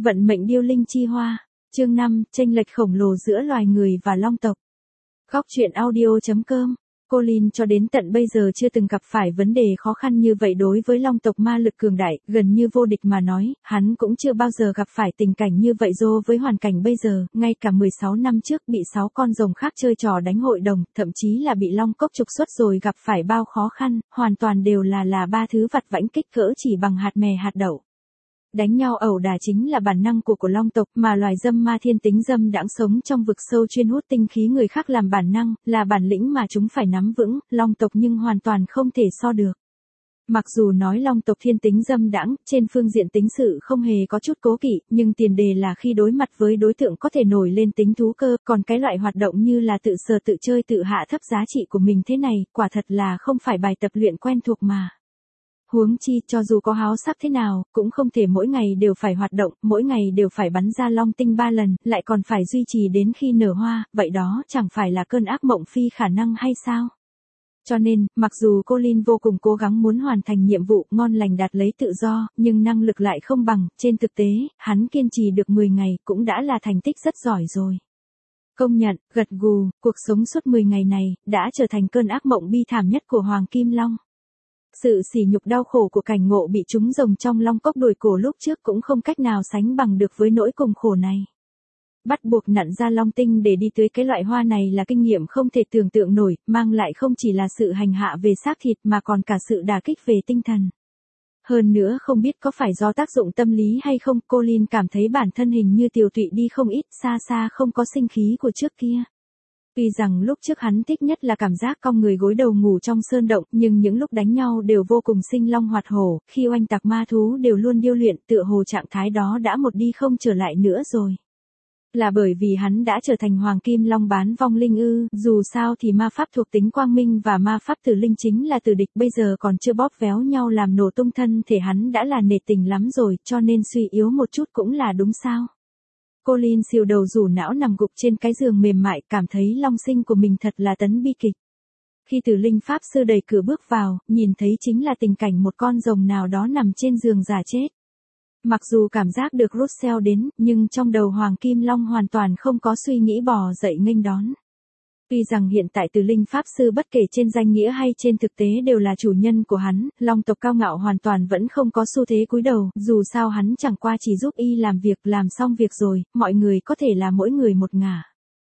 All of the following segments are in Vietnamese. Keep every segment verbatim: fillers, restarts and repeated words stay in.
Vận mệnh điêu linh chi hoa. Chương năm, chênh lệch khổng lồ giữa loài người và long tộc. Góc truyện audio chấm com. Colin cho đến tận bây giờ chưa từng gặp phải vấn đề khó khăn như vậy đối với long tộc ma lực cường đại, gần như vô địch mà nói, hắn cũng chưa bao giờ gặp phải tình cảnh như vậy dô với hoàn cảnh bây giờ, ngay cả mười sáu năm trước bị sáu con rồng khác chơi trò đánh hội đồng, thậm chí là bị long cốc trục xuất rồi gặp phải bao khó khăn, hoàn toàn đều là là ba thứ vặt vãnh kích cỡ chỉ bằng hạt mè hạt đậu. Đánh nhau ẩu đả chính là bản năng của của long tộc, mà loài dâm ma thiên tính dâm đãng sống trong vực sâu chuyên hút tinh khí người khác làm bản năng, là bản lĩnh mà chúng phải nắm vững, long tộc nhưng hoàn toàn không thể so được. Mặc dù nói long tộc thiên tính dâm đãng, trên phương diện tính sự không hề có chút cố kỵ, nhưng tiền đề là khi đối mặt với đối tượng có thể nổi lên tính thú cơ, còn cái loại hoạt động như là tự sờ tự chơi tự hạ thấp giá trị của mình thế này, quả thật là không phải bài tập luyện quen thuộc mà. Huống chi, cho dù có háo sắc thế nào, cũng không thể mỗi ngày đều phải hoạt động, mỗi ngày đều phải bắn ra long tinh ba lần, lại còn phải duy trì đến khi nở hoa, vậy đó chẳng phải là cơn ác mộng phi khả năng hay sao? Cho nên, mặc dù Colin vô cùng cố gắng muốn hoàn thành nhiệm vụ ngon lành đạt lấy tự do, nhưng năng lực lại không bằng, trên thực tế, hắn kiên trì được mười ngày cũng đã là thành tích rất giỏi rồi. Công nhận, gật gù, cuộc sống suốt mười ngày này, đã trở thành cơn ác mộng bi thảm nhất của Hoàng Kim Long. Sự sỉ nhục đau khổ của cảnh ngộ bị trúng rồng trong long cốc đuổi cổ lúc trước cũng không cách nào sánh bằng được với nỗi cùng khổ này. Bắt buộc nặn ra long tinh để đi tưới cái loại hoa này là kinh nghiệm không thể tưởng tượng nổi, mang lại không chỉ là sự hành hạ về xác thịt mà còn cả sự đả kích về tinh thần. Hơn nữa không biết có phải do tác dụng tâm lý hay không, Colin cảm thấy bản thân hình như tiều tụy đi không ít, xa xa không có sinh khí của trước kia. Tuy rằng lúc trước hắn thích nhất là cảm giác cong người gối đầu ngủ trong sơn động, nhưng những lúc đánh nhau đều vô cùng sinh long hoạt hổ, khi oanh tạc ma thú đều luôn điêu luyện, tựa hồ trạng thái đó đã một đi không trở lại nữa rồi. Là bởi vì hắn đã trở thành Hoàng Kim Long bán vong linh ư, dù sao thì ma pháp thuộc tính quang minh và ma pháp tử linh chính là tử địch, bây giờ còn chưa bóp véo nhau làm nổ tung thân thể hắn đã là nể tình lắm rồi, cho nên suy yếu một chút cũng là đúng sao. Colin xìu đầu rủ não nằm gục trên cái giường mềm mại, cảm thấy long sinh của mình thật là tấn bi kịch. Khi Tử Linh Pháp Sư đẩy cửa bước vào, nhìn thấy chính là tình cảnh một con rồng nào đó nằm trên giường giả chết. Mặc dù cảm giác được Russell đến, nhưng trong đầu Hoàng Kim Long hoàn toàn không có suy nghĩ bò dậy nghênh đón. Tuy rằng hiện tại Tử Linh Pháp Sư bất kể trên danh nghĩa hay trên thực tế đều là chủ nhân của hắn, long tộc cao ngạo hoàn toàn vẫn không có xu thế cúi đầu, dù sao hắn chẳng qua chỉ giúp y làm việc, làm xong việc rồi, mọi người có thể là mỗi người một ngả.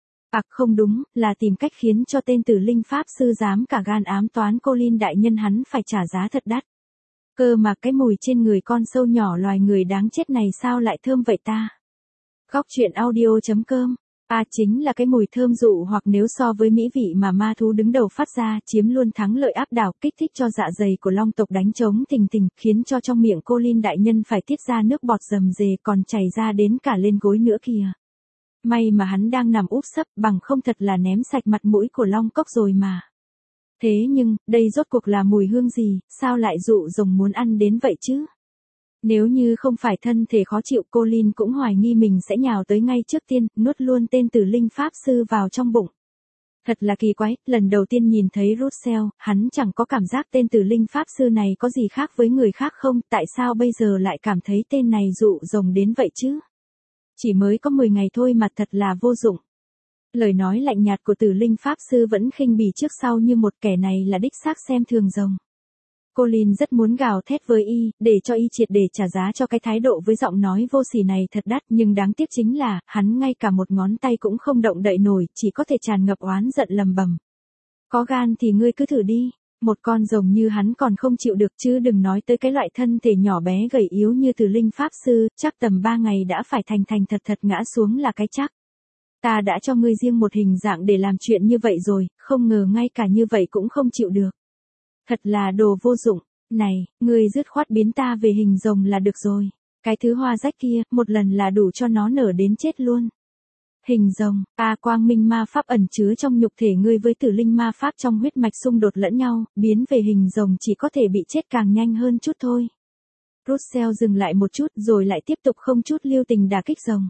À không đúng, là tìm cách khiến cho tên Tử Linh Pháp Sư dám cả gan ám toán Colin đại nhân hắn phải trả giá thật đắt. Cơ mà cái mùi trên người con sâu nhỏ loài người đáng chết này sao lại thơm vậy ta? Góc truyện audio chấm com. À chính là cái mùi thơm dụ, hoặc nếu so với mỹ vị mà ma thú đứng đầu phát ra, chiếm luôn thắng lợi áp đảo, kích thích cho dạ dày của long tộc đánh trống thình thình, khiến cho trong miệng Colin đại nhân phải tiết ra nước bọt rầm rề, còn chảy ra đến cả lên gối nữa kìa. May mà hắn đang nằm úp sấp, bằng không thật là ném sạch mặt mũi của long cốc rồi mà. Thế nhưng, đây rốt cuộc là mùi hương gì, sao lại dụ rồng muốn ăn đến vậy chứ? Nếu như không phải thân thể khó chịu, Colin cũng hoài nghi mình sẽ nhào tới ngay trước tiên, nuốt luôn tên Tử Linh Pháp Sư vào trong bụng. Thật là kỳ quái, lần đầu tiên nhìn thấy Russell, hắn chẳng có cảm giác tên Tử Linh Pháp Sư này có gì khác với người khác không, tại sao bây giờ lại cảm thấy tên này dụ rồng đến vậy chứ? Chỉ mới có mười ngày thôi mà thật là vô dụng. Lời nói lạnh nhạt của Tử Linh Pháp Sư vẫn khinh bỉ trước sau như một, kẻ này là đích xác xem thường rồng. Colin rất muốn gào thét với y, để cho y triệt để trả giá cho cái thái độ với giọng nói vô sỉ này thật đắt, nhưng đáng tiếc chính là, hắn ngay cả một ngón tay cũng không động đậy nổi, chỉ có thể tràn ngập oán giận lầm bầm. Có gan thì ngươi cứ thử đi, một con rồng như hắn còn không chịu được chứ đừng nói tới cái loại thân thể nhỏ bé gầy yếu như Tử Linh Pháp Sư, chắc tầm ba ngày đã phải thành thành thật thật ngã xuống là cái chắc. Ta đã cho ngươi riêng một hình dạng để làm chuyện như vậy rồi, không ngờ ngay cả như vậy cũng không chịu được. Thật là đồ vô dụng, này, ngươi dứt khoát biến ta về hình rồng là được rồi. Cái thứ hoa rách kia, một lần là đủ cho nó nở đến chết luôn. Hình rồng, a quang minh ma pháp ẩn chứa trong nhục thể ngươi với Tử Linh ma pháp trong huyết mạch xung đột lẫn nhau, biến về hình rồng chỉ có thể bị chết càng nhanh hơn chút thôi. Russell dừng lại một chút rồi lại tiếp tục không chút lưu tình đả kích rồng.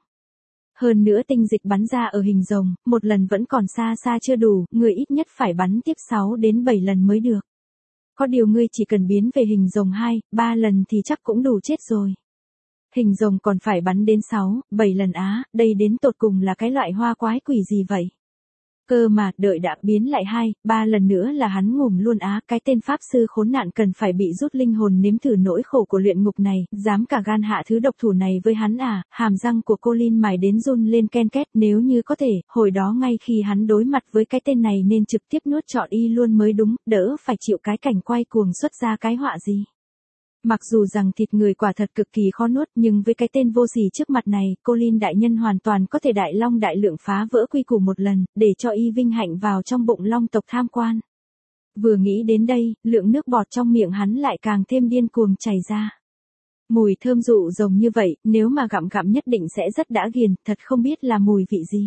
Hơn nữa tinh dịch bắn ra ở hình rồng, một lần vẫn còn xa xa chưa đủ, người ít nhất phải bắn tiếp sáu đến bảy lần mới được. Có điều ngươi chỉ cần biến về hình rồng hai, ba lần thì chắc cũng đủ chết rồi. Hình rồng còn phải bắn đến sáu, bảy lần á, đây đến tột cùng là cái loại hoa quái quỷ gì vậy? Cơ mà, đợi đã biến lại hai, ba lần nữa là hắn ngủm luôn á, cái tên pháp sư khốn nạn cần phải bị rút linh hồn nếm thử nỗi khổ của luyện ngục này, dám cả gan hạ thứ độc thủ này với hắn à, hàm răng của Colin mài đến run lên ken két, nếu như có thể, hồi đó ngay khi hắn đối mặt với cái tên này nên trực tiếp nuốt trọn y luôn mới đúng, đỡ phải chịu cái cảnh quay cuồng xuất ra cái họa gì. Mặc dù rằng thịt người quả thật cực kỳ khó nuốt nhưng với cái tên vô sỉ trước mặt này, Colin đại nhân hoàn toàn có thể đại long đại lượng phá vỡ quy củ một lần, để cho y vinh hạnh vào trong bụng long tộc tham quan. Vừa nghĩ đến đây, lượng nước bọt trong miệng hắn lại càng thêm điên cuồng chảy ra. Mùi thơm dụ rồng như vậy, nếu mà gặm gặm nhất định sẽ rất đã ghiền, thật không biết là mùi vị gì.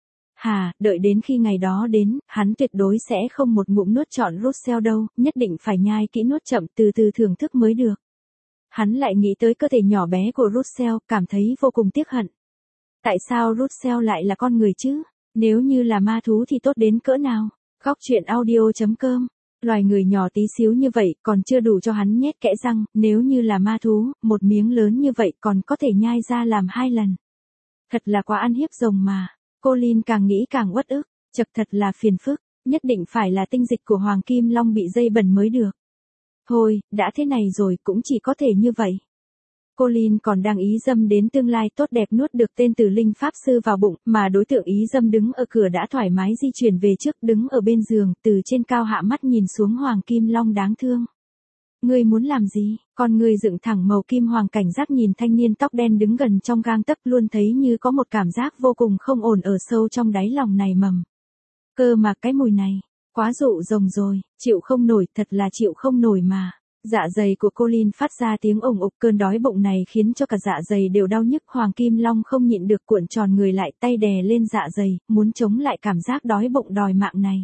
Hà, đợi đến khi ngày đó đến, hắn tuyệt đối sẽ không một ngụm nuốt trọn Russell đâu, nhất định phải nhai kỹ nuốt chậm từ từ thưởng thức mới được. Hắn lại nghĩ tới cơ thể nhỏ bé của Russell, cảm thấy vô cùng tiếc hận. Tại sao Russell lại là con người chứ? Nếu như là ma thú thì tốt đến cỡ nào? Góc truyện audio chấm com. Loài người nhỏ tí xíu như vậy còn chưa đủ cho hắn nhét kẽ răng, nếu như là ma thú, một miếng lớn như vậy còn có thể nhai ra làm hai lần. Thật là quá ăn hiếp rồng mà. Colin càng nghĩ càng uất ức, chật thật là phiền phức, nhất định phải là tinh dịch của Hoàng Kim Long bị dây bẩn mới được. Thôi, đã thế này rồi cũng chỉ có thể như vậy. Colin còn đang ý dâm đến tương lai tốt đẹp nuốt được tên tử linh pháp sư vào bụng, mà đối tượng ý dâm đứng ở cửa đã thoải mái di chuyển về trước, đứng ở bên giường, từ trên cao hạ mắt nhìn xuống Hoàng Kim Long đáng thương. Ngươi muốn làm gì? Con ngươi dựng thẳng màu kim hoàng cảnh giác nhìn thanh niên tóc đen đứng gần trong gang tấc, luôn thấy như có một cảm giác vô cùng không ổn ở sâu trong đáy lòng này mầm. Cơ mà cái mùi này, quá dụ rồng rồi, chịu không nổi, thật là chịu không nổi mà. Dạ dày của Colin phát ra tiếng ồng ục, cơn đói bụng này khiến cho cả dạ dày đều đau nhức. Hoàng Kim Long không nhịn được cuộn tròn người lại, tay đè lên dạ dày, muốn chống lại cảm giác đói bụng đòi mạng này.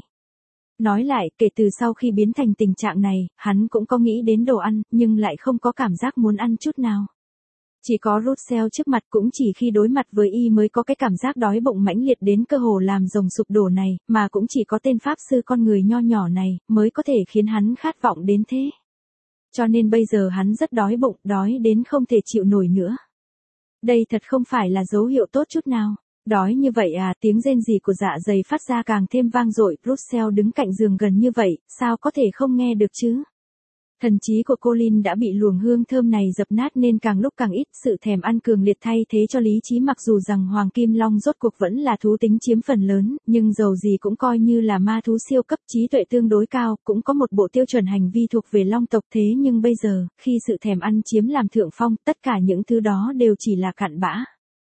Nói lại, kể từ sau khi biến thành tình trạng này, hắn cũng có nghĩ đến đồ ăn, nhưng lại không có cảm giác muốn ăn chút nào. Chỉ có Russell trước mặt, cũng chỉ khi đối mặt với y mới có cái cảm giác đói bụng mãnh liệt đến cơ hồ làm rồng sụp đổ này, mà cũng chỉ có tên pháp sư con người nho nhỏ này, mới có thể khiến hắn khát vọng đến thế. Cho nên bây giờ hắn rất đói bụng, đói đến không thể chịu nổi nữa. Đây thật không phải là dấu hiệu tốt chút nào. Đói như vậy à, tiếng rên rỉ của dạ dày phát ra càng thêm vang dội. Russell đứng cạnh giường gần như vậy, sao có thể không nghe được chứ? Thần trí của Colin đã bị luồng hương thơm này dập nát nên càng lúc càng ít, sự thèm ăn cường liệt thay thế cho lý trí. Mặc dù rằng Hoàng Kim Long rốt cuộc vẫn là thú tính chiếm phần lớn, nhưng dầu gì cũng coi như là ma thú siêu cấp, trí tuệ tương đối cao, cũng có một bộ tiêu chuẩn hành vi thuộc về long tộc. Thế nhưng bây giờ, khi sự thèm ăn chiếm làm thượng phong, tất cả những thứ đó đều chỉ là cặn bã.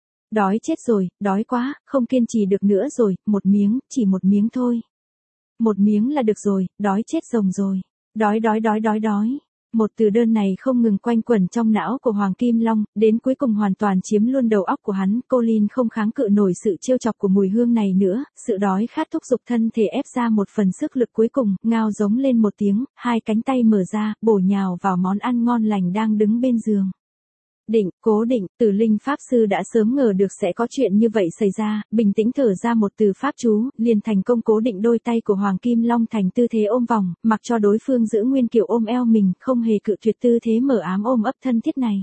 Đói chết rồi, đói quá, không kiên trì được nữa rồi, một miếng, chỉ một miếng thôi. Một miếng là được rồi, đói chết rồng rồi. Đói đói đói đói đói. Một từ đơn này không ngừng quanh quẩn trong não của Hoàng Kim Long, đến cuối cùng hoàn toàn chiếm luôn đầu óc của hắn. Colin không kháng cự nổi sự trêu chọc của mùi hương này nữa, sự đói khát thúc giục thân thể ép ra một phần sức lực cuối cùng, ngao giống lên một tiếng, hai cánh tay mở ra, bổ nhào vào món ăn ngon lành đang đứng bên giường. Định, cố định, tử linh pháp sư đã sớm ngờ được sẽ có chuyện như vậy xảy ra, bình tĩnh thở ra một từ pháp chú, liền thành công cố định đôi tay của Hoàng Kim Long thành tư thế ôm vòng, mặc cho đối phương giữ nguyên kiểu ôm eo mình, không hề cự tuyệt tư thế mở ám ôm ấp thân thiết này.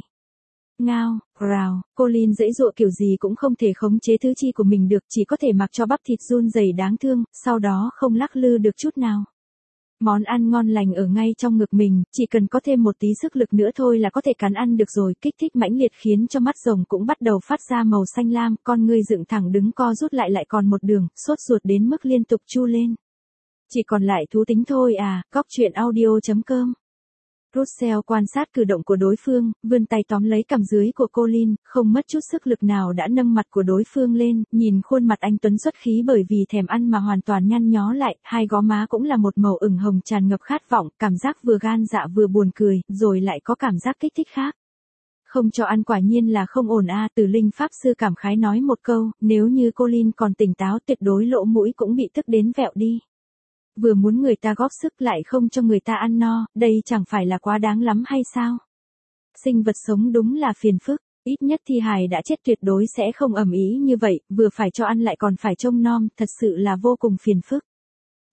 Ngao, rào, Colin dãy dụa kiểu gì cũng không thể khống chế thứ chi của mình được, chỉ có thể mặc cho bắp thịt run rẩy đáng thương, sau đó không lắc lư được chút nào. Món ăn ngon lành ở ngay trong ngực mình, chỉ cần có thêm một tí sức lực nữa thôi là có thể cắn ăn được rồi. Kích thích mãnh liệt khiến cho mắt rồng cũng bắt đầu phát ra màu xanh lam, con ngươi dựng thẳng đứng co rút lại lại còn một đường, sốt ruột đến mức liên tục chu lên. Chỉ còn lại thú tính thôi à, góc truyện audio chấm com. Russell quan sát cử động của đối phương, vươn tay tóm lấy cằm dưới của Colin, không mất chút sức lực nào đã nâng mặt của đối phương lên, nhìn khuôn mặt anh tuấn xuất khí bởi vì thèm ăn mà hoàn toàn nhăn nhó lại, hai gò má cũng là một màu ửng hồng tràn ngập khát vọng, cảm giác vừa gan dạ vừa buồn cười, rồi lại có cảm giác kích thích khác. Không cho ăn quả nhiên là không ổn a, Tử linh pháp sư cảm khái nói một câu, nếu như Colin còn tỉnh táo tuyệt đối lỗ mũi cũng bị tức đến vẹo đi. Vừa muốn người ta góp sức lại không cho người ta ăn no, đây chẳng phải là quá đáng lắm hay sao? Sinh vật sống đúng là phiền phức, ít nhất thi hài đã chết tuyệt đối sẽ không ầm ĩ như vậy, vừa phải cho ăn lại còn phải trông nom, thật sự là vô cùng phiền phức.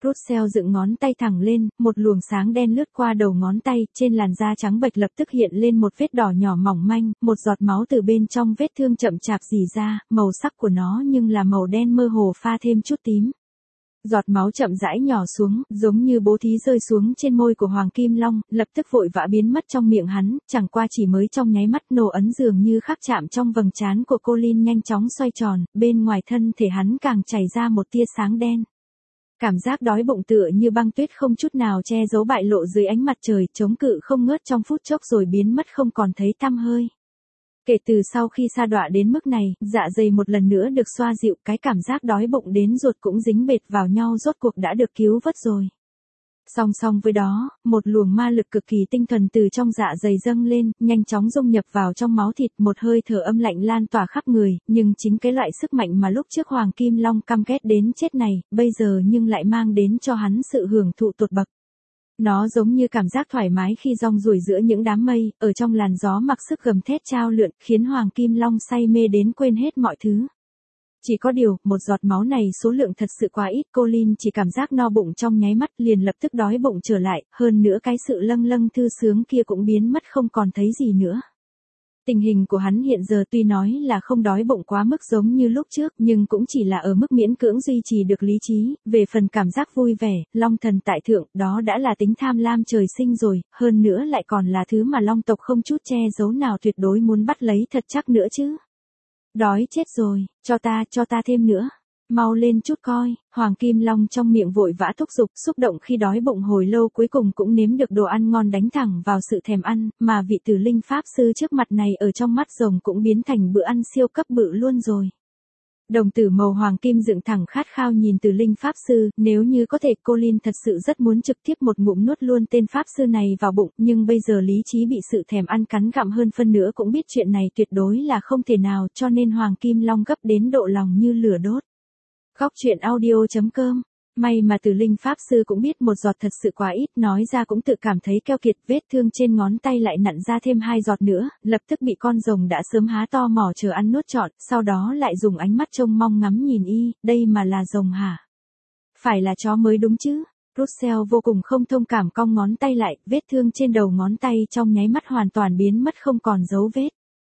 Russell dựng ngón tay thẳng lên, một luồng sáng đen lướt qua đầu ngón tay, trên làn da trắng bệch lập tức hiện lên một vết đỏ nhỏ mỏng manh, một giọt máu từ bên trong vết thương chậm chạp rỉ ra, màu sắc của nó nhưng là màu đen mơ hồ pha thêm chút tím. Giọt máu chậm rãi nhỏ xuống, giống như bố thí rơi xuống trên môi của Hoàng Kim Long, lập tức vội vã biến mất trong miệng hắn, chẳng qua chỉ mới trong nháy mắt nổ ấn dường như khắc chạm trong vầng trán của Colin nhanh chóng xoay tròn, bên ngoài thân thể hắn càng chảy ra một tia sáng đen. Cảm giác đói bụng tựa như băng tuyết không chút nào che giấu bại lộ dưới ánh mặt trời, chống cự không ngớt trong phút chốc rồi biến mất không còn thấy tăm hơi. Kể từ sau khi sa đọa đến mức này, dạ dày một lần nữa được xoa dịu, cái cảm giác đói bụng đến ruột cũng dính bệt vào nhau rốt cuộc đã được cứu vớt rồi. Song song với đó, một luồng ma lực cực kỳ tinh thuần từ trong dạ dày dâng lên, nhanh chóng dung nhập vào trong máu thịt, một hơi thở âm lạnh lan tỏa khắp người, nhưng chính cái loại sức mạnh mà lúc trước Hoàng Kim Long căm ghét đến chết này, bây giờ nhưng lại mang đến cho hắn sự hưởng thụ tột bậc. Nó giống như cảm giác thoải mái khi rong ruổi giữa những đám mây, ở trong làn gió mặc sức gầm thét trao lượn, khiến Hoàng Kim Long say mê đến quên hết mọi thứ. Chỉ có điều, một giọt máu này số lượng thật sự quá ít, Colin chỉ cảm giác no bụng trong nháy mắt liền lập tức đói bụng trở lại, hơn nữa cái sự lâng lâng thư sướng kia cũng biến mất không còn thấy gì nữa. Tình hình của hắn hiện giờ tuy nói là không đói bụng quá mức giống như lúc trước, nhưng cũng chỉ là ở mức miễn cưỡng duy trì được lý trí, về phần cảm giác vui vẻ, Long thần tại thượng, đó đã là tính tham lam trời sinh rồi, hơn nữa lại còn là thứ mà Long tộc không chút che giấu nào tuyệt đối muốn bắt lấy thật chắc nữa chứ. Đói chết rồi, cho ta, cho ta thêm nữa. Mau lên chút coi, Hoàng Kim Long trong miệng vội vã thúc giục, xúc động khi đói bụng hồi lâu cuối cùng cũng nếm được đồ ăn ngon đánh thẳng vào sự thèm ăn, mà vị tử linh pháp sư trước mặt này ở trong mắt rồng cũng biến thành bữa ăn siêu cấp bự luôn rồi. Đồng tử màu hoàng kim dựng thẳng khát khao nhìn tử linh pháp sư, nếu như có thể Colin thật sự rất muốn trực tiếp một ngụm nuốt luôn tên pháp sư này vào bụng, nhưng bây giờ lý trí bị sự thèm ăn cắn gặm hơn phân nữa cũng biết chuyện này tuyệt đối là không thể nào, cho nên Hoàng Kim Long gấp đến độ lòng như lửa đốt. Góc truyện audio chấm com. May mà tử linh pháp sư cũng biết một giọt thật sự quá ít, nói ra cũng tự cảm thấy keo kiệt, vết thương trên ngón tay lại nặn ra thêm hai giọt nữa, lập tức bị con rồng đã sớm há to mỏ chờ ăn nuốt trọn, sau đó lại dùng ánh mắt trông mong ngắm nhìn y, đây mà là rồng hả? Phải là chó mới đúng chứ? Russell vô cùng không thông cảm cong ngón tay lại, vết thương trên đầu ngón tay trong nháy mắt hoàn toàn biến mất không còn dấu vết.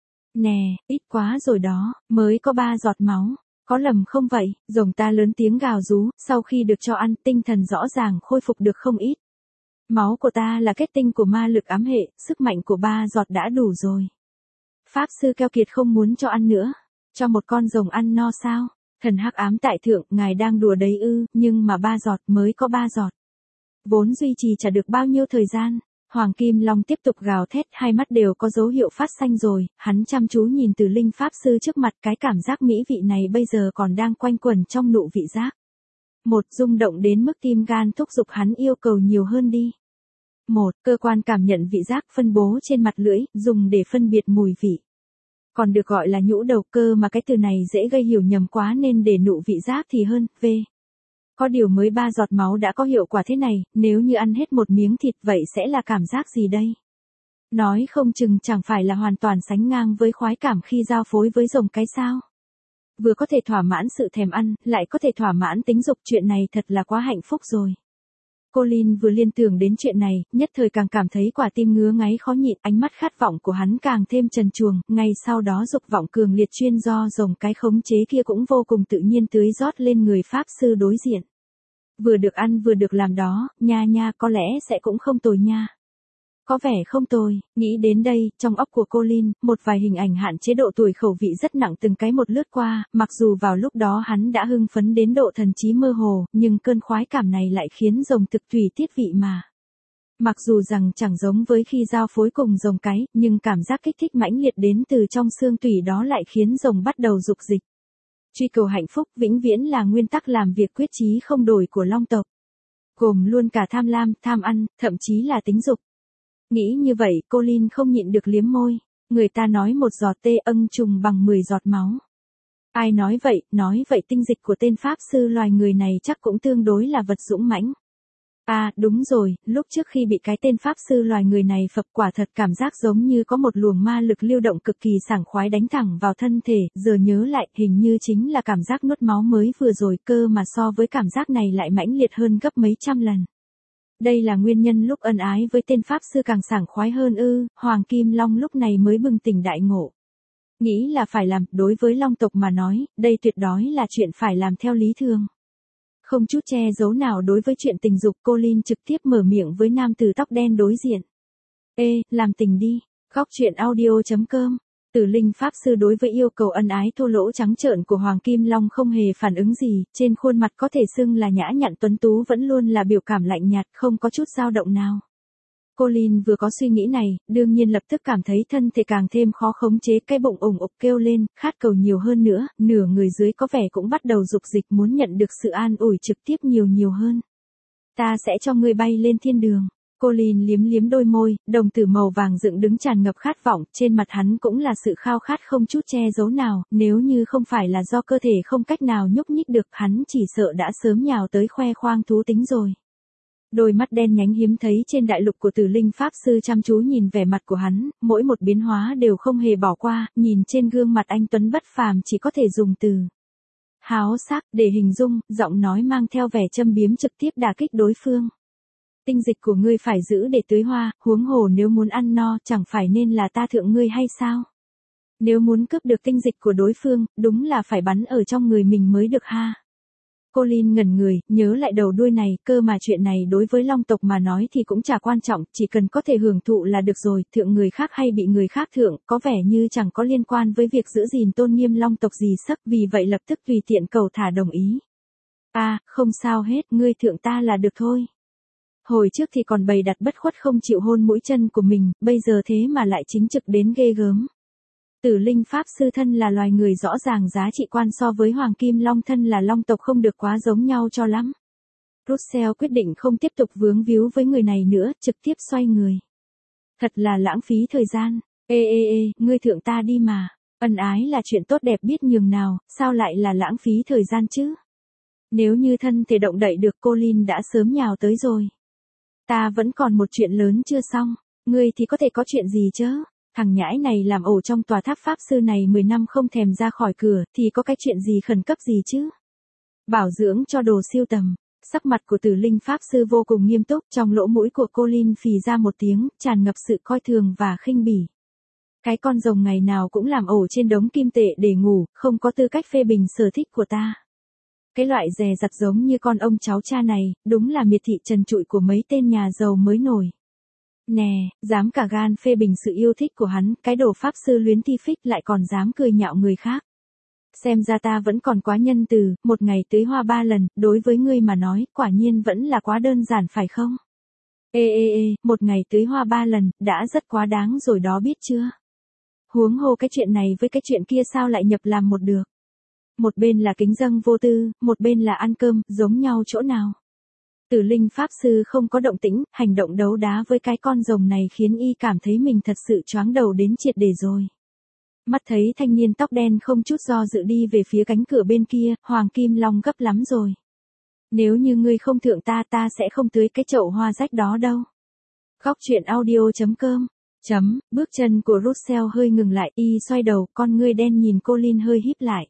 Nè, ít quá rồi đó, mới có ba giọt máu. Có lầm không vậy, rồng ta lớn tiếng gào rú, sau khi được cho ăn, tinh thần rõ ràng khôi phục được không ít. Máu của ta là kết tinh của ma lực ám hệ, sức mạnh của ba giọt đã đủ rồi. Pháp sư keo kiệt không muốn cho ăn nữa. Cho một con rồng ăn no sao? Thần hắc ám tại thượng, ngài đang đùa đấy ư, nhưng mà ba giọt mới có ba giọt. Vốn duy trì chả được bao nhiêu thời gian. Hoàng Kim Long tiếp tục gào thét, hai mắt đều có dấu hiệu phát xanh rồi, hắn chăm chú nhìn từ linh pháp sư trước mặt, cái cảm giác mỹ vị này bây giờ còn đang quanh quẩn trong nụ vị giác. Một, rung động đến mức tim gan thúc giục hắn yêu cầu nhiều hơn đi. Một, cơ quan cảm nhận vị giác phân bố trên mặt lưỡi, dùng để phân biệt mùi vị. Còn được gọi là nhũ đầu cơ mà cái từ này dễ gây hiểu nhầm quá nên để nụ vị giác thì hơn, v. Có điều mới ba giọt máu đã có hiệu quả thế này, nếu như ăn hết một miếng thịt vậy sẽ là cảm giác gì đây? Nói không chừng chẳng phải là hoàn toàn sánh ngang với khoái cảm khi giao phối với rồng cái sao? Vừa có thể thỏa mãn sự thèm ăn, lại có thể thỏa mãn tính dục, chuyện này thật là quá hạnh phúc rồi. Colin vừa liên tưởng đến chuyện này, nhất thời càng cảm thấy quả tim ngứa ngáy khó nhịn, ánh mắt khát vọng của hắn càng thêm trần truồng, ngay sau đó dục vọng cường liệt chuyên do rồng cái khống chế kia cũng vô cùng tự nhiên tưới rót lên người pháp sư đối diện. Vừa được ăn vừa được làm đó, nha nha, có lẽ sẽ cũng không tồi nha. Có vẻ không tồi, nghĩ đến đây, trong óc của Colin, một vài hình ảnh hạn chế độ tuổi khẩu vị rất nặng từng cái một lướt qua, mặc dù vào lúc đó hắn đã hưng phấn đến độ thần trí mơ hồ, nhưng cơn khoái cảm này lại khiến rồng thực tùy tiết vị mà. Mặc dù rằng chẳng giống với khi giao phối cùng rồng cái, nhưng cảm giác kích thích mãnh liệt đến từ trong xương tủy đó lại khiến rồng bắt đầu dục dịch. Truy cầu hạnh phúc vĩnh viễn là nguyên tắc làm việc quyết chí không đổi của Long tộc. Gồm luôn cả tham lam, tham ăn, thậm chí là tính dục. Nghĩ như vậy, Colin không nhịn được liếm môi. Người ta nói một giọt tê âng trùng bằng mười giọt máu. Ai nói vậy, nói vậy tinh dịch của tên pháp sư loài người này chắc cũng tương đối là vật dũng mãnh. À, đúng rồi, lúc trước khi bị cái tên pháp sư loài người này phập quả thật cảm giác giống như có một luồng ma lực lưu động cực kỳ sảng khoái đánh thẳng vào thân thể, giờ nhớ lại hình như chính là cảm giác nuốt máu mới vừa rồi cơ mà so với cảm giác này lại mãnh liệt hơn gấp mấy trăm lần. Đây là nguyên nhân lúc ân ái với tên pháp sư càng sảng khoái hơn ư, Hoàng Kim Long lúc này mới bừng tỉnh đại ngộ. Nghĩ là phải làm, đối với Long tộc mà nói, đây tuyệt đối là chuyện phải làm theo lý thường. Không chút che giấu nào đối với chuyện tình dục, Colin trực tiếp mở miệng với nam tử tóc đen đối diện. Ê, làm tình đi, góc truyện audio chấm com. Tử linh pháp sư đối với yêu cầu ân ái thô lỗ trắng trợn của Hoàng Kim Long không hề phản ứng gì, trên khuôn mặt có thể xưng là nhã nhặn tuấn tú vẫn luôn là biểu cảm lạnh nhạt, không có chút dao động nào. Colin vừa có suy nghĩ này, đương nhiên lập tức cảm thấy thân thể càng thêm khó khống chế, cái bụng ủng ục kêu lên, khát cầu nhiều hơn nữa, nửa người dưới có vẻ cũng bắt đầu dục dịch muốn nhận được sự an ủi trực tiếp nhiều nhiều hơn. Ta sẽ cho ngươi bay lên thiên đường. Colin liếm liếm đôi môi, đồng tử màu vàng dựng đứng tràn ngập khát vọng, trên mặt hắn cũng là sự khao khát không chút che giấu nào, nếu như không phải là do cơ thể không cách nào nhúc nhích được, hắn chỉ sợ đã sớm nhào tới khoe khoang thú tính rồi. Đôi mắt đen nhánh hiếm thấy trên đại lục của Tử linh pháp sư chăm chú nhìn vẻ mặt của hắn, mỗi một biến hóa đều không hề bỏ qua, nhìn trên gương mặt anh tuấn bất phàm chỉ có thể dùng từ háo sắc để hình dung, giọng nói mang theo vẻ châm biếm trực tiếp đả kích đối phương. Tinh dịch của ngươi phải giữ để tưới hoa, huống hồ nếu muốn ăn no, chẳng phải nên là ta thượng ngươi hay sao? Nếu muốn cướp được tinh dịch của đối phương, đúng là phải bắn ở trong người mình mới được ha. Colin ngẩn người, nhớ lại đầu đuôi này, cơ mà chuyện này đối với Long tộc mà nói thì cũng chả quan trọng, chỉ cần có thể hưởng thụ là được rồi, thượng người khác hay bị người khác thượng, có vẻ như chẳng có liên quan với việc giữ gìn tôn nghiêm Long tộc gì sắc, vì vậy lập tức tùy tiện cầu thả đồng ý. À, không sao hết, ngươi thượng ta là được thôi. Hồi trước thì còn bày đặt bất khuất không chịu hôn mũi chân của mình, bây giờ thế mà lại chính trực đến ghê gớm. Tử linh pháp sư thân là loài người rõ ràng giá trị quan so với Hoàng Kim Long thân là Long tộc không được quá giống nhau cho lắm. Russell quyết định không tiếp tục vướng víu với người này nữa, trực tiếp xoay người. Thật là lãng phí thời gian. Ê ê ê, ngươi thượng ta đi mà. Ân ái là chuyện tốt đẹp biết nhường nào, sao lại là lãng phí thời gian chứ? Nếu như thân thể động đậy được, Colin đã sớm nhào tới rồi. Ta vẫn còn một chuyện lớn chưa xong, ngươi thì có thể có chuyện gì chứ? Thằng nhãi này làm ổ trong tòa tháp pháp sư này mười năm không thèm ra khỏi cửa, thì có cái chuyện gì khẩn cấp gì chứ? Bảo dưỡng cho đồ siêu tầm. Sắc mặt của Tử linh pháp sư vô cùng nghiêm túc, trong lỗ mũi của Colin phì ra một tiếng, tràn ngập sự coi thường và khinh bỉ. Cái con rồng ngày nào cũng làm ổ trên đống kim tệ để ngủ, không có tư cách phê bình sở thích của ta. Cái loại dè dặt giống như con ông cháu cha này, đúng là miệt thị trần trụi của mấy tên nhà giàu mới nổi. Nè, dám cả gan phê bình sự yêu thích của hắn, cái đồ pháp sư luyến thi phích lại còn dám cười nhạo người khác. Xem ra ta vẫn còn quá nhân từ, một ngày tưới hoa ba lần, đối với ngươi mà nói, quả nhiên vẫn là quá đơn giản phải không? Ê ê ê, một ngày tưới hoa ba lần, đã rất quá đáng rồi đó biết chưa? Huống hồ cái chuyện này với cái chuyện kia sao lại nhập làm một được? Một bên là kính dâng vô tư, một bên là ăn cơm, giống nhau chỗ nào? Tử linh pháp sư không có động tĩnh, hành động đấu đá với cái con rồng này khiến y cảm thấy mình thật sự choáng đầu đến triệt để rồi. Mắt thấy thanh niên tóc đen không chút do dự đi về phía cánh cửa bên kia, Hoàng Kim Long gấp lắm rồi. Nếu như ngươi không thượng ta ta sẽ không tưới cái chậu hoa rách đó đâu. Góc truyện audio chấm com. Chấm, bước chân của Russell hơi ngừng lại, y xoay đầu, con ngươi đen nhìn Colin hơi híp lại.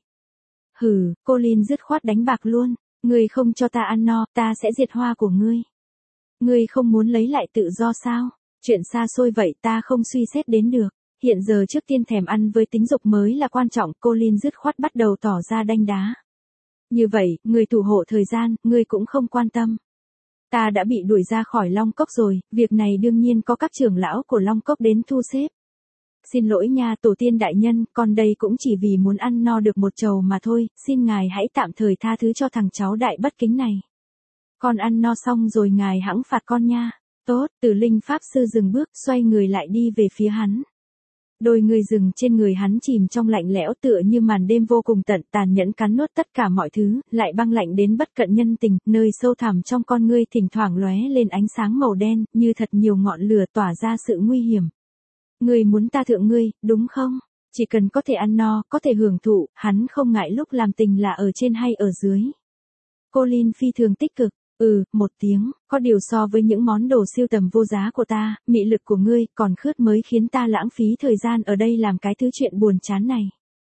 Hừ, Colin dứt khoát đánh bạc luôn. Ngươi không cho ta ăn no, ta sẽ diệt hoa của ngươi. Ngươi không muốn lấy lại tự do sao? Chuyện xa xôi vậy ta không suy xét đến được. Hiện giờ trước tiên thèm ăn với tính dục mới là quan trọng, Colin dứt khoát bắt đầu tỏ ra đanh đá. Như vậy, người thủ hộ thời gian, ngươi cũng không quan tâm. Ta đã bị đuổi ra khỏi Long Cốc rồi, việc này đương nhiên có các trưởng lão của Long Cốc đến thu xếp. Xin lỗi nha tổ tiên đại nhân, con đây cũng chỉ vì muốn ăn no được một chầu mà thôi, xin ngài hãy tạm thời tha thứ cho thằng cháu đại bất kính này. Con ăn no xong rồi ngài hẵng phạt con nha. Tốt, Tử linh pháp sư dừng bước, xoay người lại đi về phía hắn. Đôi người rừng trên người hắn chìm trong lạnh lẽo tựa như màn đêm vô cùng tận, tàn nhẫn cắn nuốt tất cả mọi thứ, lại băng lạnh đến bất cận nhân tình, nơi sâu thẳm trong con ngươi thỉnh thoảng lóe lên ánh sáng màu đen, như thật nhiều ngọn lửa tỏa ra sự nguy hiểm. Ngươi muốn ta thượng ngươi, đúng không? Chỉ cần có thể ăn no, có thể hưởng thụ, hắn không ngại lúc làm tình là ở trên hay ở dưới. Colin phi thường tích cực, Ừ, một tiếng, có điều so với những món đồ siêu tầm vô giá của ta, mị lực của ngươi còn khướt mới khiến ta lãng phí thời gian ở đây làm cái thứ chuyện buồn chán này.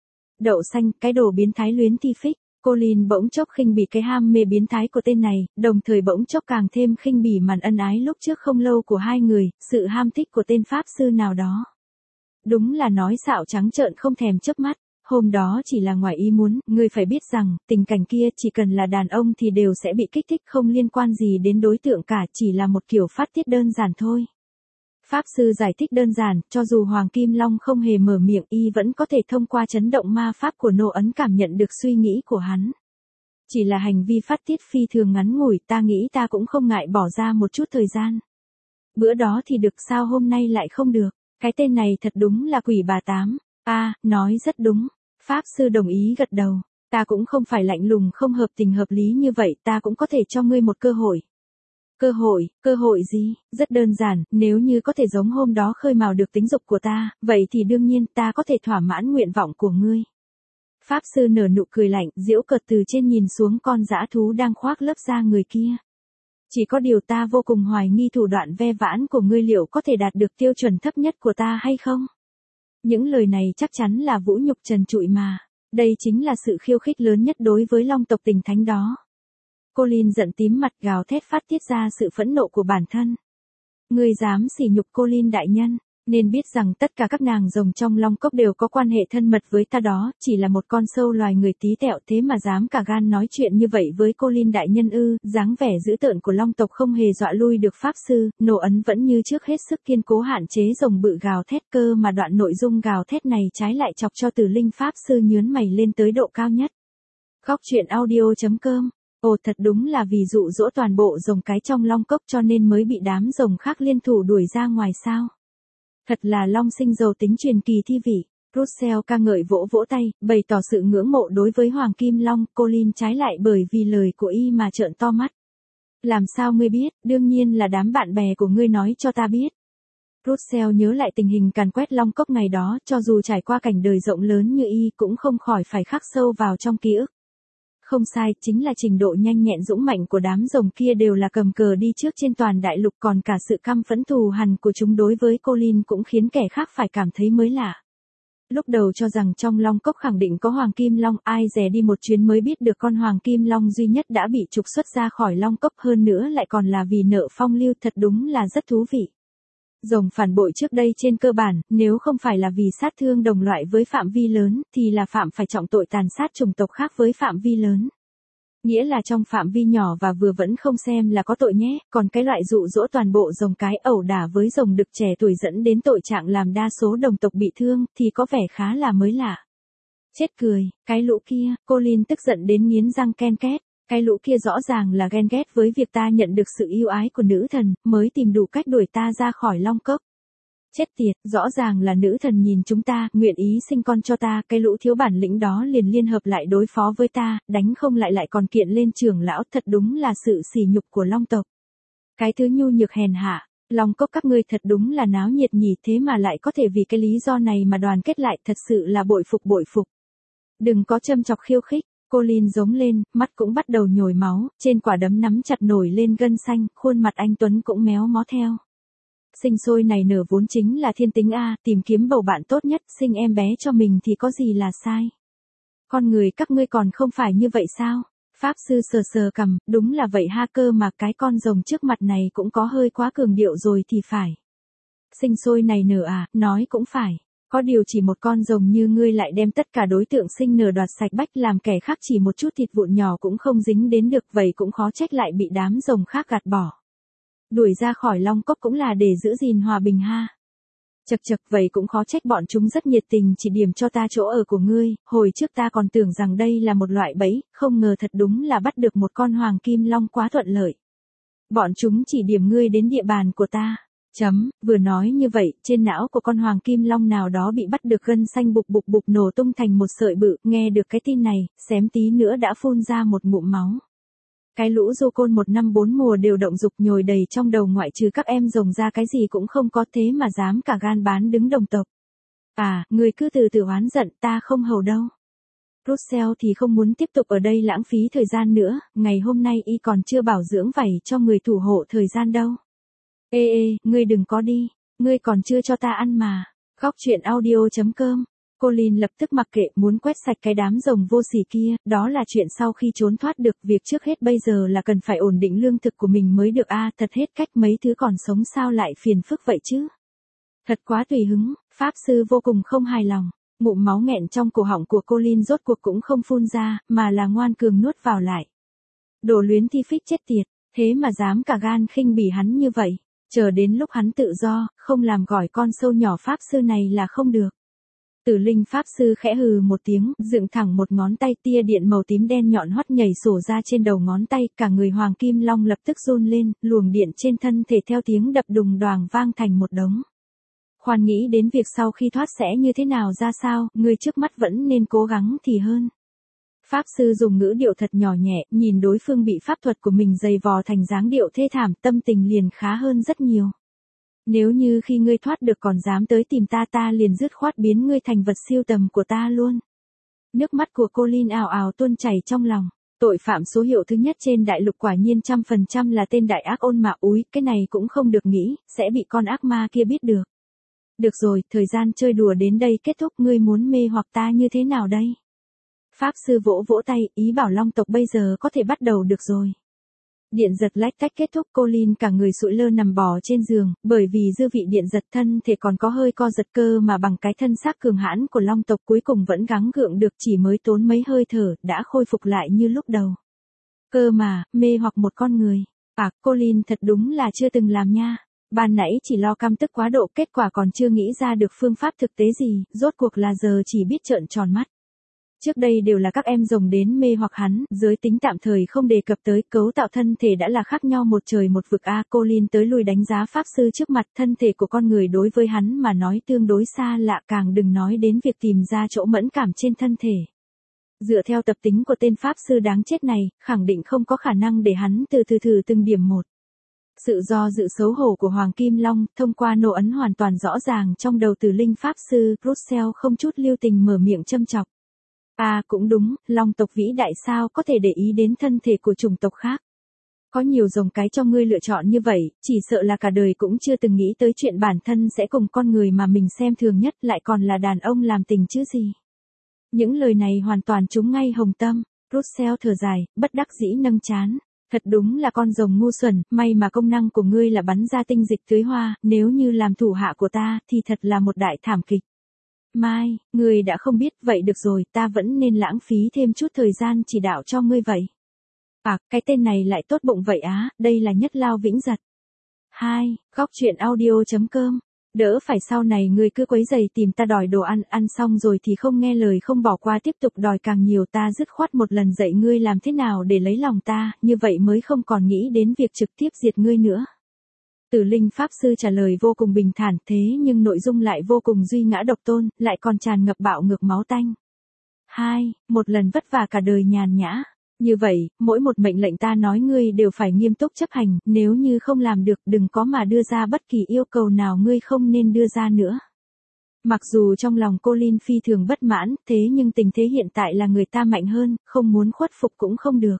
Đậu xanh, cái đồ biến thái luyến thi phích. Colin bỗng chốc khinh bỉ cái ham mê biến thái của tên này, đồng thời bỗng chốc càng thêm khinh bỉ màn ân ái lúc trước không lâu của hai người, sự ham thích của tên pháp sư nào đó. Đúng là nói xạo trắng trợn không thèm chớp mắt. Hôm đó chỉ là ngoài ý muốn, ngươi phải biết rằng, tình cảnh kia chỉ cần là đàn ông thì đều sẽ bị kích thích, không liên quan gì đến đối tượng cả, chỉ là một kiểu phát tiết đơn giản thôi. Pháp sư giải thích đơn giản, cho dù Hoàng Kim Long không hề mở miệng, y vẫn có thể thông qua chấn động ma pháp của nô ấn cảm nhận được suy nghĩ của hắn. Chỉ là hành vi phát tiết phi thường ngắn ngủi, ta nghĩ ta cũng không ngại bỏ ra một chút thời gian. Bữa đó thì được, sao hôm nay lại không được? Cái tên này thật đúng là quỷ bà tám. A, à, nói rất đúng. Pháp sư đồng ý gật đầu. Ta cũng không phải lạnh lùng không hợp tình hợp lý như vậy, ta cũng có thể cho ngươi một cơ hội. Cơ hội, cơ hội gì? Rất đơn giản, nếu như có thể giống hôm đó khơi mào được tính dục của ta, vậy thì đương nhiên ta có thể thỏa mãn nguyện vọng của ngươi. Pháp sư nở nụ cười lạnh, giễu cợt từ trên nhìn xuống con dã thú đang khoác lớp da người kia. Chỉ có điều ta vô cùng hoài nghi thủ đoạn ve vãn của ngươi liệu có thể đạt được tiêu chuẩn thấp nhất của ta hay không? Những lời này chắc chắn là vũ nhục trần trụi mà. Đây chính là sự khiêu khích lớn nhất đối với long tộc tình thánh đó. Colin giận tím mặt gào thét phát tiết ra sự phẫn nộ của bản thân. Ngươi dám sỉ nhục Colin đại nhân, nên biết rằng tất cả các nàng rồng trong long cốc đều có quan hệ thân mật với ta đó, chỉ là một con sâu loài người tí tẹo thế mà dám cả gan nói chuyện như vậy với Colin đại nhân ư, dáng vẻ dữ tợn của long tộc không hề dọa lui được pháp sư, nô ấn vẫn như trước hết sức kiên cố hạn chế rồng bự gào thét cơ mà đoạn nội dung gào thét này trái lại chọc cho Tử Linh pháp sư nhướng mày lên tới độ cao nhất. Góc truyện audio chấm com. Ồ, thật đúng là vì dụ dỗ toàn bộ rồng cái trong long cốc cho nên mới bị đám rồng khác liên thủ đuổi ra ngoài sao. Thật là long sinh giàu tính truyền kỳ thi vị. Russell ca ngợi vỗ vỗ tay, bày tỏ sự ngưỡng mộ đối với Hoàng Kim Long. Colin trái lại bởi vì lời của y mà trợn to mắt. Làm sao ngươi biết? Đương nhiên là đám bạn bè của ngươi nói cho ta biết. Russell nhớ lại tình hình càn quét long cốc ngày đó, cho dù trải qua cảnh đời rộng lớn như y cũng không khỏi phải khắc sâu vào trong ký ức. Không sai, chính là trình độ nhanh nhẹn dũng mạnh của đám rồng kia đều là cầm cờ đi trước trên toàn đại lục, còn cả sự căm phẫn thù hằn của chúng đối với Colin cũng khiến kẻ khác phải cảm thấy mới lạ. Lúc đầu cho rằng trong long cốc khẳng định có Hoàng Kim Long, ai dè đi một chuyến mới biết được con Hoàng Kim Long duy nhất đã bị trục xuất ra khỏi long cốc, hơn nữa lại còn là vì nợ phong lưu, thật đúng là rất thú vị. Rồng phản bội trước đây trên cơ bản, nếu không phải là vì sát thương đồng loại với phạm vi lớn, thì là phạm phải trọng tội tàn sát chủng tộc khác với phạm vi lớn. Nghĩa là trong phạm vi nhỏ và vừa vẫn không xem là có tội nhé, còn cái loại dụ dỗ toàn bộ rồng cái ẩu đả với rồng đực trẻ tuổi dẫn đến tội trạng làm đa số đồng tộc bị thương, thì có vẻ khá là mới lạ. Chết cười, cái lũ kia, Colin tức giận đến nghiến răng ken két. Cái lũ kia rõ ràng là ghen ghét với việc ta nhận được sự yêu ái của nữ thần, mới tìm đủ cách đuổi ta ra khỏi long cốc. Chết tiệt, rõ ràng là nữ thần nhìn chúng ta, nguyện ý sinh con cho ta, cái lũ thiếu bản lĩnh đó liền liên hợp lại đối phó với ta, đánh không lại lại còn kiện lên trưởng lão, thật đúng là sự sỉ nhục của long tộc. Cái thứ nhu nhược hèn hạ, long cốc các ngươi thật đúng là náo nhiệt nhỉ, thế mà lại có thể vì cái lý do này mà đoàn kết lại, thật sự là bội phục bội phục. Đừng có châm chọc khiêu khích. Colin giống lên, mắt cũng bắt đầu nhồi máu, trên quả đấm nắm chặt nổi lên gân xanh, khuôn mặt anh Tuấn cũng méo mó theo. Sinh sôi này nở vốn chính là thiên tính a, tìm kiếm bầu bạn tốt nhất, sinh em bé cho mình thì có gì là sai. Con người các ngươi còn không phải như vậy sao? Pháp sư sờ sờ cằm, đúng là vậy ha, cơ mà cái con rồng trước mặt này cũng có hơi quá cường điệu rồi thì phải. Sinh sôi này nở à, nói cũng phải. Có điều chỉ một con rồng như ngươi lại đem tất cả đối tượng sinh nở đoạt sạch bách, làm kẻ khác chỉ một chút thịt vụn nhỏ cũng không dính đến được, vậy cũng khó trách lại bị đám rồng khác gạt bỏ. Đuổi ra khỏi long cốc cũng là để giữ gìn hòa bình ha. Chật chật, vậy cũng khó trách bọn chúng rất nhiệt tình chỉ điểm cho ta chỗ ở của ngươi, hồi trước ta còn tưởng rằng đây là một loại bẫy, không ngờ thật đúng là bắt được một con Hoàng Kim Long quá thuận lợi. Bọn chúng chỉ điểm ngươi đến địa bàn của ta. Chấm, vừa nói như vậy, trên não của con Hoàng Kim Long nào đó bị bắt được gân xanh bục bục bục nổ tung thành một sợi bự, nghe được cái tin này, xém tí nữa đã phun ra một ngụm máu. Cái lũ du côn một năm bốn mùa đều động dục nhồi đầy trong đầu, ngoại trừ các em rồng ra cái gì cũng không có, thế mà dám cả gan bán đứng đồng tộc. À, người cứ từ từ oán giận, ta không hầu đâu. Russell thì không muốn tiếp tục ở đây lãng phí thời gian nữa, ngày hôm nay y còn chưa bảo dưỡng vảy cho người thủ hộ thời gian đâu. Ê ê, ngươi đừng có đi, ngươi còn chưa cho ta ăn mà. Khóc chuyện audio chấm com. Colin lập tức mặc kệ, muốn quét sạch cái đám rồng vô sỉ kia, đó là chuyện sau khi trốn thoát được, việc trước hết bây giờ là cần phải ổn định lương thực của mình mới được a, à, thật hết cách, mấy thứ còn sống sao lại phiền phức vậy chứ. Thật quá tùy hứng, pháp sư vô cùng không hài lòng, ngụm máu nghẹn trong cổ họng của Colin rốt cuộc cũng không phun ra, mà là ngoan cường nuốt vào lại. Đồ luyến thi phích chết tiệt, thế mà dám cả gan khinh bỉ hắn như vậy, chờ đến lúc hắn tự do, không làm gỏi con sâu nhỏ pháp sư này là không được. Tử linh pháp sư khẽ hừ một tiếng, dựng thẳng một ngón tay, tia điện màu tím đen nhọn hoắt nhảy sổ ra trên đầu ngón tay, cả người Hoàng Kim Long lập tức run lên, luồng điện trên thân thể theo tiếng đập đùng đoàng vang thành một đống. Khoan nghĩ đến việc sau khi thoát sẽ như thế nào ra sao, người trước mắt vẫn nên cố gắng thì hơn. Pháp sư dùng ngữ điệu thật nhỏ nhẹ, nhìn đối phương bị pháp thuật của mình dày vò thành dáng điệu thê thảm, tâm tình liền khá hơn rất nhiều. Nếu như khi ngươi thoát được còn dám tới tìm ta, ta liền dứt khoát biến ngươi thành vật siêu tầm của ta luôn. Nước mắt của Colin ào ào tuôn chảy trong lòng. Tội phạm số hiệu thứ nhất trên đại lục quả nhiên trăm phần trăm là tên đại ác ôn mà, úi, cái này cũng không được nghĩ, sẽ bị con ác ma kia biết được. Được rồi, thời gian chơi đùa đến đây kết thúc, ngươi muốn mê hoặc ta như thế nào đây? Pháp sư vỗ vỗ tay, ý bảo long tộc bây giờ có thể bắt đầu được rồi. Điện giật lách cách kết thúc, Colin cả người sụi lơ nằm bò trên giường, bởi vì dư vị điện giật thân thể còn có hơi co giật cơ mà bằng cái thân xác cường hãn của long tộc cuối cùng vẫn gắng gượng được, chỉ mới tốn mấy hơi thở, đã khôi phục lại như lúc đầu. Cơ mà, mê hoặc một con người. À, Colin thật đúng là chưa từng làm nha. Ban nãy chỉ lo căm tức quá độ, kết quả còn chưa nghĩ ra được phương pháp thực tế gì, rốt cuộc là giờ chỉ biết trợn tròn mắt. Trước đây đều là các em rồng đến mê hoặc hắn, giới tính tạm thời không đề cập tới, cấu tạo thân thể đã là khác nhau một trời một vực a. À, Colin tới lui đánh giá pháp sư trước mặt, thân thể của con người đối với hắn mà nói tương đối xa lạ, càng đừng nói đến việc tìm ra chỗ mẫn cảm trên thân thể. Dựa theo tập tính của tên pháp sư đáng chết này, khẳng định không có khả năng để hắn từ từ thử từng điểm một. Sự do dự xấu hổ của Hoàng Kim Long, thông qua nổ ấn hoàn toàn rõ ràng trong đầu Tử linh pháp sư, Russell không chút lưu tình mở miệng châm chọc. À cũng đúng, long tộc vĩ đại sao có thể để ý đến thân thể của chủng tộc khác. Có nhiều rồng cái cho ngươi lựa chọn như vậy, chỉ sợ là cả đời cũng chưa từng nghĩ tới chuyện bản thân sẽ cùng con người mà mình xem thường nhất lại còn là đàn ông làm tình chứ gì. Những lời này hoàn toàn trúng ngay hồng tâm, Russell thở dài, bất đắc dĩ nâng trán. Thật đúng là con rồng ngu xuẩn, may mà công năng của ngươi là bắn ra tinh dịch tưới hoa, nếu như làm thủ hạ của ta thì thật là một đại thảm kịch. Mai, ngươi đã không biết, vậy được rồi, ta vẫn nên lãng phí thêm chút thời gian chỉ đạo cho ngươi vậy. À, cái tên này lại tốt bụng vậy á, đây là Nhất Lao Vĩnh Giật. Hai, Khóc chuyện audio chấm com. Đỡ phải sau này ngươi cứ quấy giày tìm ta đòi đồ ăn, ăn xong rồi thì không nghe lời không bỏ qua tiếp tục đòi càng nhiều, ta dứt khoát một lần dạy ngươi làm thế nào để lấy lòng ta, như vậy mới không còn nghĩ đến việc trực tiếp diệt ngươi nữa. Tử linh pháp sư trả lời vô cùng bình thản, thế nhưng nội dung lại vô cùng duy ngã độc tôn, lại còn tràn ngập bạo ngược máu tanh. Hai, một lần vất vả cả đời nhàn nhã. Như vậy, mỗi một mệnh lệnh ta nói ngươi đều phải nghiêm túc chấp hành, nếu như không làm được đừng có mà đưa ra bất kỳ yêu cầu nào ngươi không nên đưa ra nữa. Mặc dù trong lòng Colin phi thường bất mãn, thế nhưng tình thế hiện tại là người ta mạnh hơn, không muốn khuất phục cũng không được.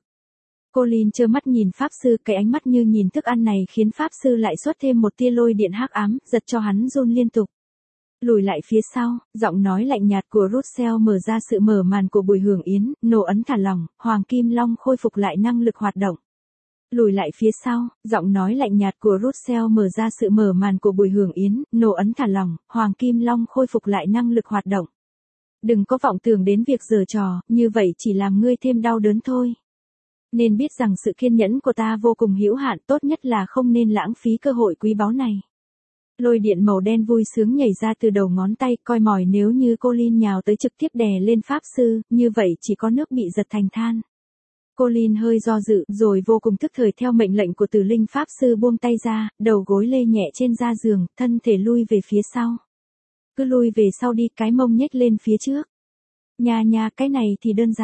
Colin trơ mắt nhìn pháp sư, cái ánh mắt như nhìn thức ăn này khiến pháp sư lại xuất thêm một tia lôi điện hắc ám, giật cho hắn run liên tục. Lùi lại phía sau, giọng nói lạnh nhạt của Russell mở ra sự mở màn của buổi hưởng yến, nổ ấn thả lỏng, Hoàng Kim Long khôi phục lại năng lực hoạt động. Lùi lại phía sau, giọng nói lạnh nhạt của Russell mở ra sự mở màn của buổi hưởng yến, nổ ấn thả lỏng, Hoàng Kim Long khôi phục lại năng lực hoạt động. Đừng có vọng tưởng đến việc giở trò, như vậy chỉ làm ngươi thêm đau đớn thôi. Nên biết rằng sự kiên nhẫn của ta vô cùng hữu hạn, tốt nhất là không nên lãng phí cơ hội quý báu này. Lôi điện màu đen vui sướng nhảy ra từ đầu ngón tay, coi mỏi nếu như Colin nhào tới trực tiếp đè lên pháp sư, như vậy chỉ có nước bị giật thành than. Colin hơi do dự, rồi vô cùng tức thời theo mệnh lệnh của Tử linh pháp sư buông tay ra, đầu gối lê nhẹ trên da giường, thân thể lui về phía sau. Cứ lui về sau đi, cái mông nhếch lên phía trước. Nha nha, cái này thì đơn giản.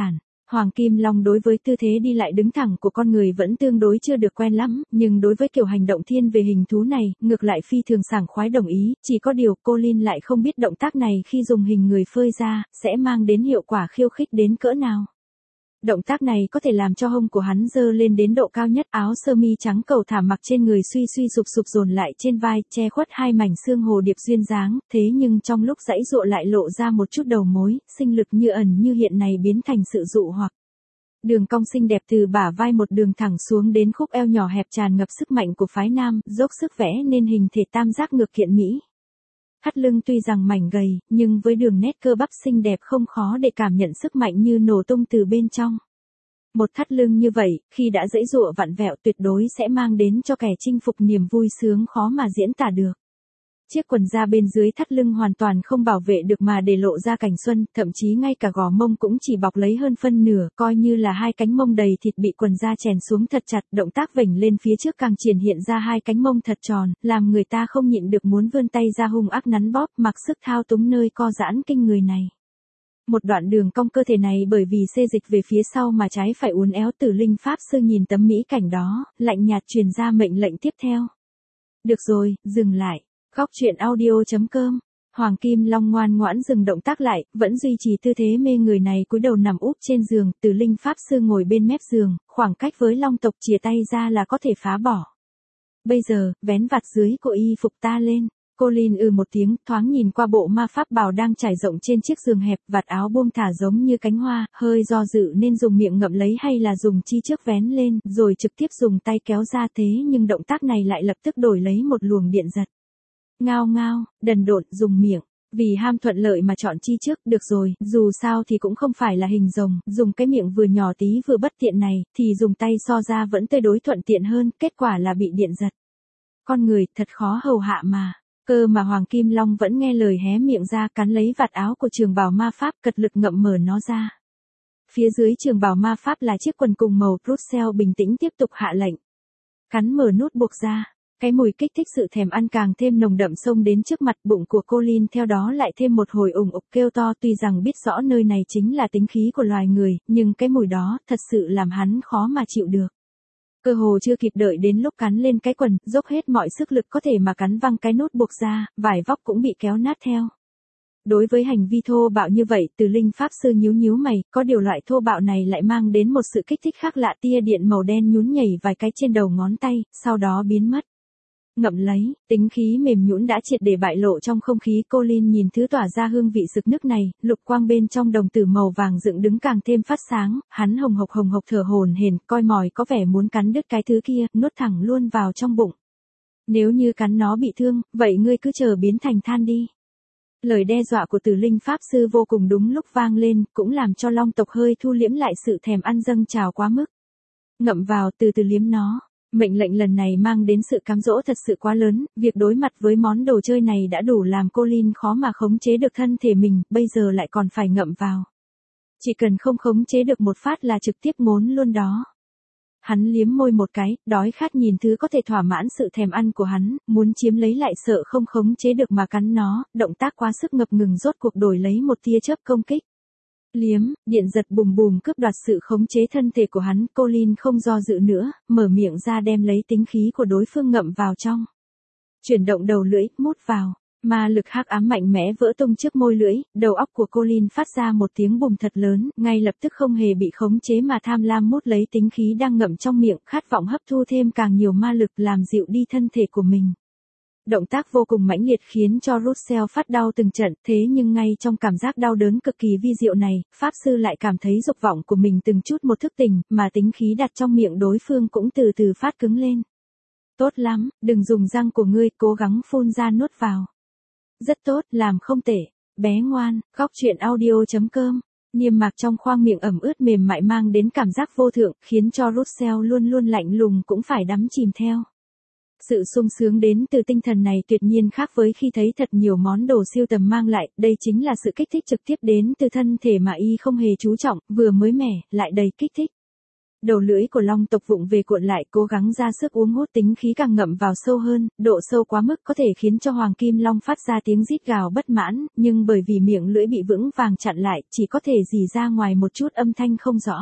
Hoàng Kim Long đối với tư thế đi lại đứng thẳng của con người vẫn tương đối chưa được quen lắm, nhưng đối với kiểu hành động thiên về hình thú này, ngược lại phi thường sảng khoái đồng ý, chỉ có điều Colin lại không biết động tác này khi dùng hình người phơi ra, sẽ mang đến hiệu quả khiêu khích đến cỡ nào. Động tác này có thể làm cho hông của hắn dơ lên đến độ cao nhất, áo sơ mi trắng cầu thả mặc trên người suy suy sụp sụp dồn lại trên vai, che khuất hai mảnh xương hồ điệp duyên dáng, thế nhưng trong lúc giãy giụa lại lộ ra một chút đầu mối, sinh lực như ẩn như hiện này biến thành sự dụ hoặc. Đường cong xinh đẹp từ bả vai một đường thẳng xuống đến khúc eo nhỏ hẹp tràn ngập sức mạnh của phái nam, dốc sức vẽ nên hình thể tam giác ngược kiện mỹ. Thắt lưng tuy rằng mảnh gầy, nhưng với đường nét cơ bắp xinh đẹp không khó để cảm nhận sức mạnh như nổ tung từ bên trong. Một thắt lưng như vậy, khi đã giãy giụa vặn vẹo tuyệt đối sẽ mang đến cho kẻ chinh phục niềm vui sướng khó mà diễn tả được. Chiếc quần da bên dưới thắt lưng hoàn toàn không bảo vệ được mà để lộ ra cảnh xuân, thậm chí ngay cả gò mông cũng chỉ bọc lấy hơn phân nửa, coi như là hai cánh mông đầy thịt bị quần da chèn xuống thật chặt, động tác vểnh lên phía trước càng triển hiện ra hai cánh mông thật tròn, làm người ta không nhịn được muốn vươn tay ra hung ác nắn bóp, mặc sức thao túng nơi co giãn kinh người này. Một đoạn đường cong cơ thể này bởi vì xê dịch về phía sau mà trái phải uốn éo, Tử Linh Pháp Sư nhìn tấm mỹ cảnh đó, lạnh nhạt truyền ra mệnh lệnh tiếp theo. Được rồi, dừng lại. Góc truyện audio chấm com. Hoàng Kim Long ngoan ngoãn dừng động tác lại, vẫn duy trì tư thế mê người này, cúi đầu nằm úp trên giường, Tử Linh Pháp Sư ngồi bên mép giường, khoảng cách với Long tộc chìa tay ra là có thể phá bỏ. Bây giờ, vén vạt dưới của y phục ta lên. Colin ừ một tiếng, thoáng nhìn qua bộ ma pháp bào đang trải rộng trên chiếc giường hẹp, vạt áo buông thả giống như cánh hoa, hơi do dự nên dùng miệng ngậm lấy hay là dùng chi trước vén lên, rồi trực tiếp dùng tay kéo ra, thế nhưng động tác này lại lập tức đổi lấy một luồng điện giật. Ngao ngao, đần độn, dùng miệng. Vì ham thuận lợi mà chọn chi trước, được rồi, dù sao thì cũng không phải là hình rồng, dùng cái miệng vừa nhỏ tí vừa bất tiện này, thì dùng tay so ra vẫn tươi đối thuận tiện hơn, kết quả là bị điện giật. Con người, thật khó hầu hạ mà. Cơ mà Hoàng Kim Long vẫn nghe lời hé miệng ra, cắn lấy vạt áo của trường bào ma pháp, cật lực ngậm mở nó ra. Phía dưới trường bào ma pháp là chiếc quần cùng màu Brussels, bình tĩnh tiếp tục hạ lệnh. Cắn mở nút buộc ra. Cái mùi kích thích sự thèm ăn càng thêm nồng đậm xông đến trước mặt, bụng của Colin theo đó lại thêm một hồi ủng ục kêu to, tuy rằng biết rõ nơi này chính là tính khí của loài người, nhưng cái mùi đó thật sự làm hắn khó mà chịu được. Cơ hồ chưa kịp đợi đến lúc cắn lên cái quần, dốc hết mọi sức lực có thể mà cắn văng cái nút buộc ra, vải vóc cũng bị kéo nát theo. Đối với hành vi thô bạo như vậy, Tử Linh Pháp Sư nhíu nhíu mày, có điều loại thô bạo này lại mang đến một sự kích thích khác lạ, tia điện màu đen nhún nhảy vài cái trên đầu ngón tay, sau đó biến mất. Ngậm lấy, tính khí mềm nhũn đã triệt để bại lộ trong không khí. Colin nhìn thứ tỏa ra hương vị sực nức này, lục quang bên trong đồng tử màu vàng dựng đứng càng thêm phát sáng, hắn hồng hộc hồng hộc thở hổn hển, coi mòi có vẻ muốn cắn đứt cái thứ kia, nuốt thẳng luôn vào trong bụng. Nếu như cắn nó bị thương, vậy ngươi cứ chờ biến thành than đi. Lời đe dọa của Tử Linh Pháp Sư vô cùng đúng lúc vang lên, cũng làm cho Long tộc hơi thu liễm lại sự thèm ăn dâng trào quá mức. Ngậm vào, từ từ liếm nó. Mệnh lệnh lần này mang đến sự cám dỗ thật sự quá lớn, việc đối mặt với món đồ chơi này đã đủ làm Colin khó mà khống chế được thân thể mình, bây giờ lại còn phải ngậm vào. Chỉ cần không khống chế được một phát là trực tiếp ngốn luôn đó. Hắn liếm môi một cái, đói khát nhìn thứ có thể thỏa mãn sự thèm ăn của hắn, muốn chiếm lấy lại sợ không khống chế được mà cắn nó, động tác quá sức ngập ngừng rốt cuộc đổi lấy một tia chớp công kích. Liếm, điện giật bùm bùm cướp đoạt sự khống chế thân thể của hắn, Colin không do dự nữa, mở miệng ra đem lấy tính khí của đối phương ngậm vào trong. Chuyển động đầu lưỡi, mút vào, ma lực hắc ám mạnh mẽ vỡ tung trước môi lưỡi, đầu óc của Colin phát ra một tiếng bùm thật lớn, ngay lập tức không hề bị khống chế mà tham lam mút lấy tính khí đang ngậm trong miệng, khát vọng hấp thu thêm càng nhiều ma lực làm dịu đi thân thể của mình. Động tác vô cùng mãnh liệt khiến cho Russell phát đau từng trận, thế nhưng ngay trong cảm giác đau đớn cực kỳ vi diệu này, Pháp Sư lại cảm thấy dục vọng của mình từng chút một thức tỉnh, mà tính khí đặt trong miệng đối phương cũng từ từ phát cứng lên. Tốt lắm, đừng dùng răng của ngươi, cố gắng phun ra nuốt vào. Rất tốt, làm không tệ, bé ngoan. Góc truyện audio chấm com. Niêm mạc trong khoang miệng ẩm ướt mềm mại mang đến cảm giác vô thượng, khiến cho Russell luôn luôn lạnh lùng cũng phải đắm chìm theo. Sự sung sướng đến từ tinh thần này tuyệt nhiên khác với khi thấy thật nhiều món đồ siêu tầm mang lại, đây chính là sự kích thích trực tiếp đến từ thân thể mà y không hề chú trọng, vừa mới mẻ, lại đầy kích thích. Đầu lưỡi của long tộc vụng về cuộn lại, cố gắng ra sức uống hút tính khí càng ngậm vào sâu hơn, độ sâu quá mức có thể khiến cho hoàng kim long phát ra tiếng rít gào bất mãn, nhưng bởi vì miệng lưỡi bị vững vàng chặn lại, chỉ có thể rỉ ra ngoài một chút âm thanh không rõ.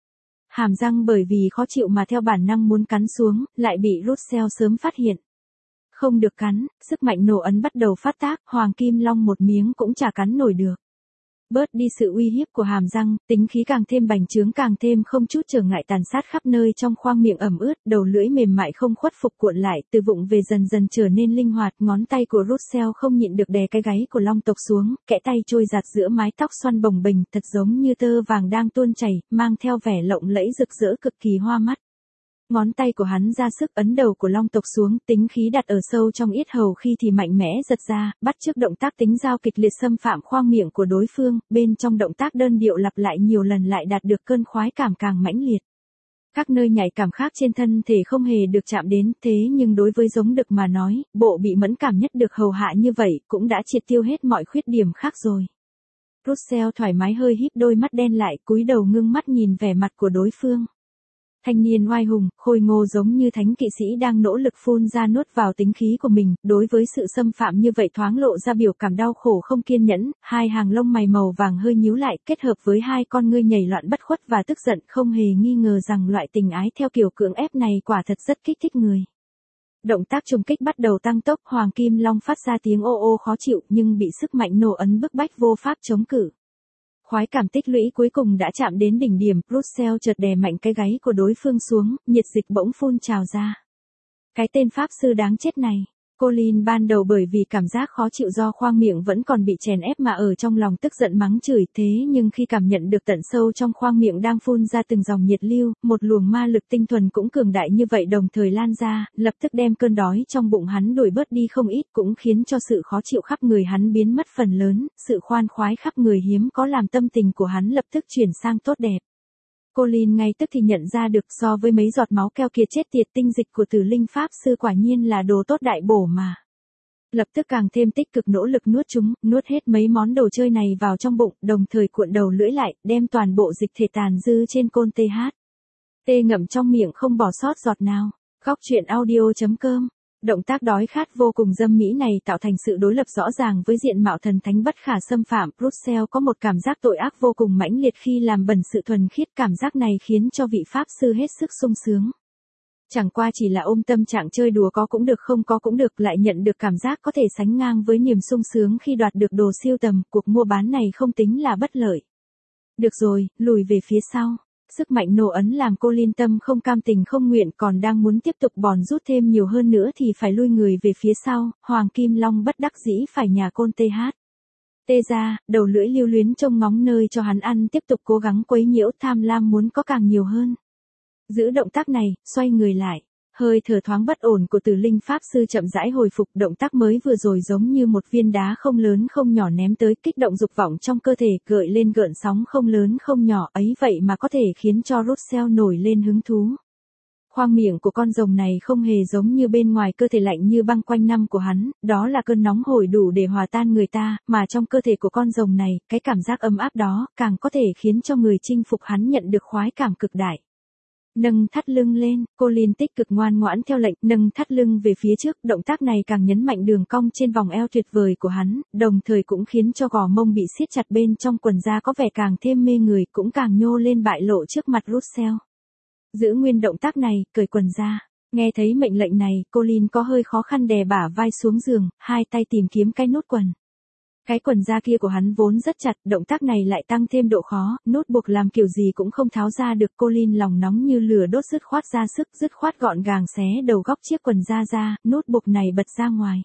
Hàm răng bởi vì khó chịu mà theo bản năng muốn cắn xuống, lại bị Russell sớm phát hiện. Không được cắn, sức mạnh nổ ấn bắt đầu phát tác, hoàng kim long một miếng cũng chả cắn nổi được. Bớt đi sự uy hiếp của hàm răng, tính khí càng thêm bành trướng càng thêm không chút trở ngại tàn sát khắp nơi trong khoang miệng ẩm ướt, đầu lưỡi mềm mại không khuất phục cuộn lại, từ vụng về dần dần trở nên linh hoạt, ngón tay của Russell không nhịn được đè cái gáy của long tộc xuống, kẽ tay trôi giạt giữa mái tóc xoăn bồng bềnh, thật giống như tơ vàng đang tuôn chảy, mang theo vẻ lộng lẫy rực rỡ cực kỳ hoa mắt. Ngón tay của hắn ra sức ấn đầu của long tộc xuống, tính khí đặt ở sâu trong yết hầu khi thì mạnh mẽ giật ra, bắt chước động tác tính dao kịch liệt xâm phạm khoang miệng của đối phương, bên trong động tác đơn điệu lặp lại nhiều lần lại đạt được cơn khoái cảm càng mãnh liệt. Các nơi nhạy cảm khác trên thân thể không hề được chạm đến, thế nhưng đối với giống đực mà nói, bộ bị mẫn cảm nhất được hầu hạ như vậy, cũng đã triệt tiêu hết mọi khuyết điểm khác rồi. Russell thoải mái hơi híp đôi mắt đen lại, cúi đầu ngưng mắt nhìn vẻ mặt của đối phương. Thanh niên oai hùng, khôi ngô giống như thánh kỵ sĩ đang nỗ lực phun ra nuốt vào tính khí của mình, đối với sự xâm phạm như vậy thoáng lộ ra biểu cảm đau khổ không kiên nhẫn, hai hàng lông mày màu vàng hơi nhíu lại, kết hợp với hai con ngươi nhảy loạn bất khuất và tức giận, không hề nghi ngờ rằng loại tình ái theo kiểu cưỡng ép này quả thật rất kích thích người. Động tác trùng kích bắt đầu tăng tốc, hoàng kim long phát ra tiếng ô ô khó chịu nhưng bị sức mạnh nổ ấn bức bách vô pháp chống cự. Khoái cảm tích lũy cuối cùng đã chạm đến đỉnh điểm, Russell chợt đè mạnh cái gáy của đối phương xuống, nhiệt dịch bỗng phun trào ra. Cái tên pháp sư đáng chết này. Colin ban đầu bởi vì cảm giác khó chịu do khoang miệng vẫn còn bị chèn ép mà ở trong lòng tức giận mắng chửi, thế nhưng khi cảm nhận được tận sâu trong khoang miệng đang phun ra từng dòng nhiệt lưu, một luồng ma lực tinh thuần cũng cường đại như vậy đồng thời lan ra, lập tức đem cơn đói trong bụng hắn đuổi bớt đi không ít, cũng khiến cho sự khó chịu khắp người hắn biến mất phần lớn, sự khoan khoái khắp người hiếm có làm tâm tình của hắn lập tức chuyển sang tốt đẹp. Colin ngay tức thì nhận ra được so với mấy giọt máu keo kiệt chết tiệt, tinh dịch của tử linh pháp sư quả nhiên là đồ tốt đại bổ mà. Lập tức càng thêm tích cực nỗ lực nuốt chúng, nuốt hết mấy món đồ chơi này vào trong bụng, đồng thời cuộn đầu lưỡi lại, đem toàn bộ dịch thể tàn dư trên côn tê hát. Tê ngậm trong miệng không bỏ sót giọt nào. Góc truyện audio chấm com. Động tác đói khát vô cùng dâm mỹ này tạo thành sự đối lập rõ ràng với diện mạo thần thánh bất khả xâm phạm. Russell có một cảm giác tội ác vô cùng mãnh liệt khi làm bẩn sự thuần khiết, cảm giác này khiến cho vị pháp sư hết sức sung sướng. Chẳng qua chỉ là ôm tâm trạng chơi đùa có cũng được không có cũng được, lại nhận được cảm giác có thể sánh ngang với niềm sung sướng khi đoạt được đồ siêu tầm, cuộc mua bán này không tính là bất lợi. Được rồi, lùi về phía sau. Sức mạnh nổ ấn làm Colin tâm không cam tình không nguyện, còn đang muốn tiếp tục bòn rút thêm nhiều hơn nữa thì phải lui người về phía sau, hoàng kim long bất đắc dĩ phải nhả côn tê hát. Tê ra, đầu lưỡi lưu luyến trông ngóng nơi cho hắn ăn, tiếp tục cố gắng quấy nhiễu, tham lam muốn có càng nhiều hơn. Giữ động tác này, xoay người lại. Hơi thở thoáng bất ổn của tử linh pháp sư chậm rãi hồi phục, động tác mới vừa rồi giống như một viên đá không lớn không nhỏ ném tới, kích động dục vọng trong cơ thể gợi lên gợn sóng không lớn không nhỏ, ấy vậy mà có thể khiến cho Russell nổi lên hứng thú. Khoang miệng của con rồng này không hề giống như bên ngoài cơ thể lạnh như băng quanh năm của hắn, đó là cơn nóng hổi đủ để hòa tan người ta, mà trong cơ thể của con rồng này, cái cảm giác ấm áp đó, càng có thể khiến cho người chinh phục hắn nhận được khoái cảm cực đại. Nâng thắt lưng lên, Colin tích cực ngoan ngoãn theo lệnh, nâng thắt lưng về phía trước, động tác này càng nhấn mạnh đường cong trên vòng eo tuyệt vời của hắn, đồng thời cũng khiến cho gò mông bị siết chặt bên trong quần da có vẻ càng thêm mê người, cũng càng nhô lên bại lộ trước mặt Russell. Giữ nguyên động tác này, cởi quần ra. Nghe thấy mệnh lệnh này, Colin có hơi khó khăn đè bả vai xuống giường, hai tay tìm kiếm cái nút quần. Cái quần da kia của hắn vốn rất chặt, động tác này lại tăng thêm độ khó, nút buộc làm kiểu gì cũng không tháo ra được. Colin lòng nóng như lửa đốt dứt khoát ra sức, dứt khoát gọn gàng xé đầu góc chiếc quần da ra, nút buộc này bật ra ngoài.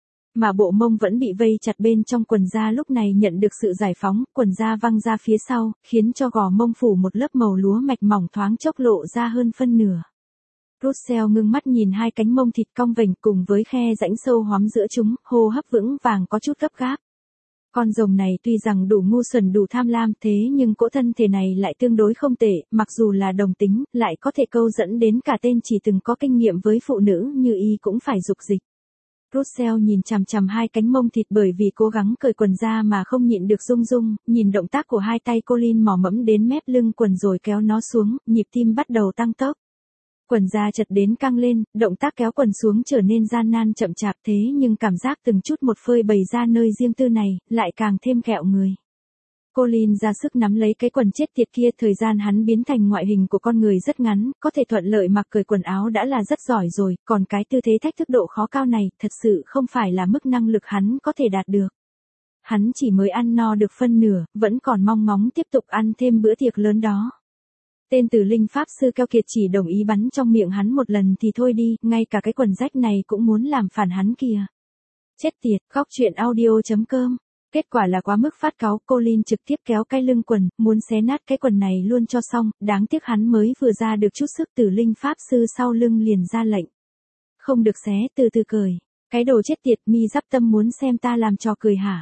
Mà bộ mông vẫn bị vây chặt bên trong quần da lúc này nhận được sự giải phóng, quần da văng ra phía sau, khiến cho gò mông phủ một lớp màu lúa mạch mỏng thoáng chốc lộ ra hơn phân nửa. Russell ngưng mắt nhìn hai cánh mông thịt cong vành cùng với khe rãnh sâu hoắm giữa chúng, hô hấp vững vàng có chút gấp gáp. Con rồng này tuy rằng đủ ngu xuẩn đủ tham lam thế nhưng cỗ thân thể này lại tương đối không tệ, mặc dù là đồng tính, lại có thể câu dẫn đến cả tên chỉ từng có kinh nghiệm với phụ nữ như y cũng phải dục dịch. Russell nhìn chằm chằm hai cánh mông thịt bởi vì cố gắng cởi quần ra mà không nhịn được rung rung, nhìn động tác của hai tay Colin mò mẫm đến mép lưng quần rồi kéo nó xuống, nhịp tim bắt đầu tăng tốc. Quần da chật đến căng lên, động tác kéo quần xuống trở nên gian nan chậm chạp thế nhưng cảm giác từng chút một phơi bày ra nơi riêng tư này, lại càng thêm kẹo người. Colin ra sức nắm lấy cái quần chết tiệt kia, thời gian hắn biến thành ngoại hình của con người rất ngắn, có thể thuận lợi mặc cởi quần áo đã là rất giỏi rồi, còn cái tư thế thách thức độ khó cao này, thật sự không phải là mức năng lực hắn có thể đạt được. Hắn chỉ mới ăn no được phân nửa, vẫn còn mong ngóng tiếp tục ăn thêm bữa tiệc lớn đó. Tên Tử Linh Pháp Sư keo kiệt chỉ đồng ý bắn trong miệng hắn một lần thì thôi đi, ngay cả cái quần rách này cũng muốn làm phản hắn kìa. Chết tiệt, góc truyện audio chấm com. Kết quả là quá mức phát cáu, Colin trực tiếp kéo cái lưng quần, muốn xé nát cái quần này luôn cho xong, đáng tiếc hắn mới vừa ra được chút sức, Tử Linh Pháp Sư sau lưng liền ra lệnh. Không được xé, từ từ cởi. Cái đồ chết tiệt, mi dắp tâm muốn xem ta làm trò cười hả?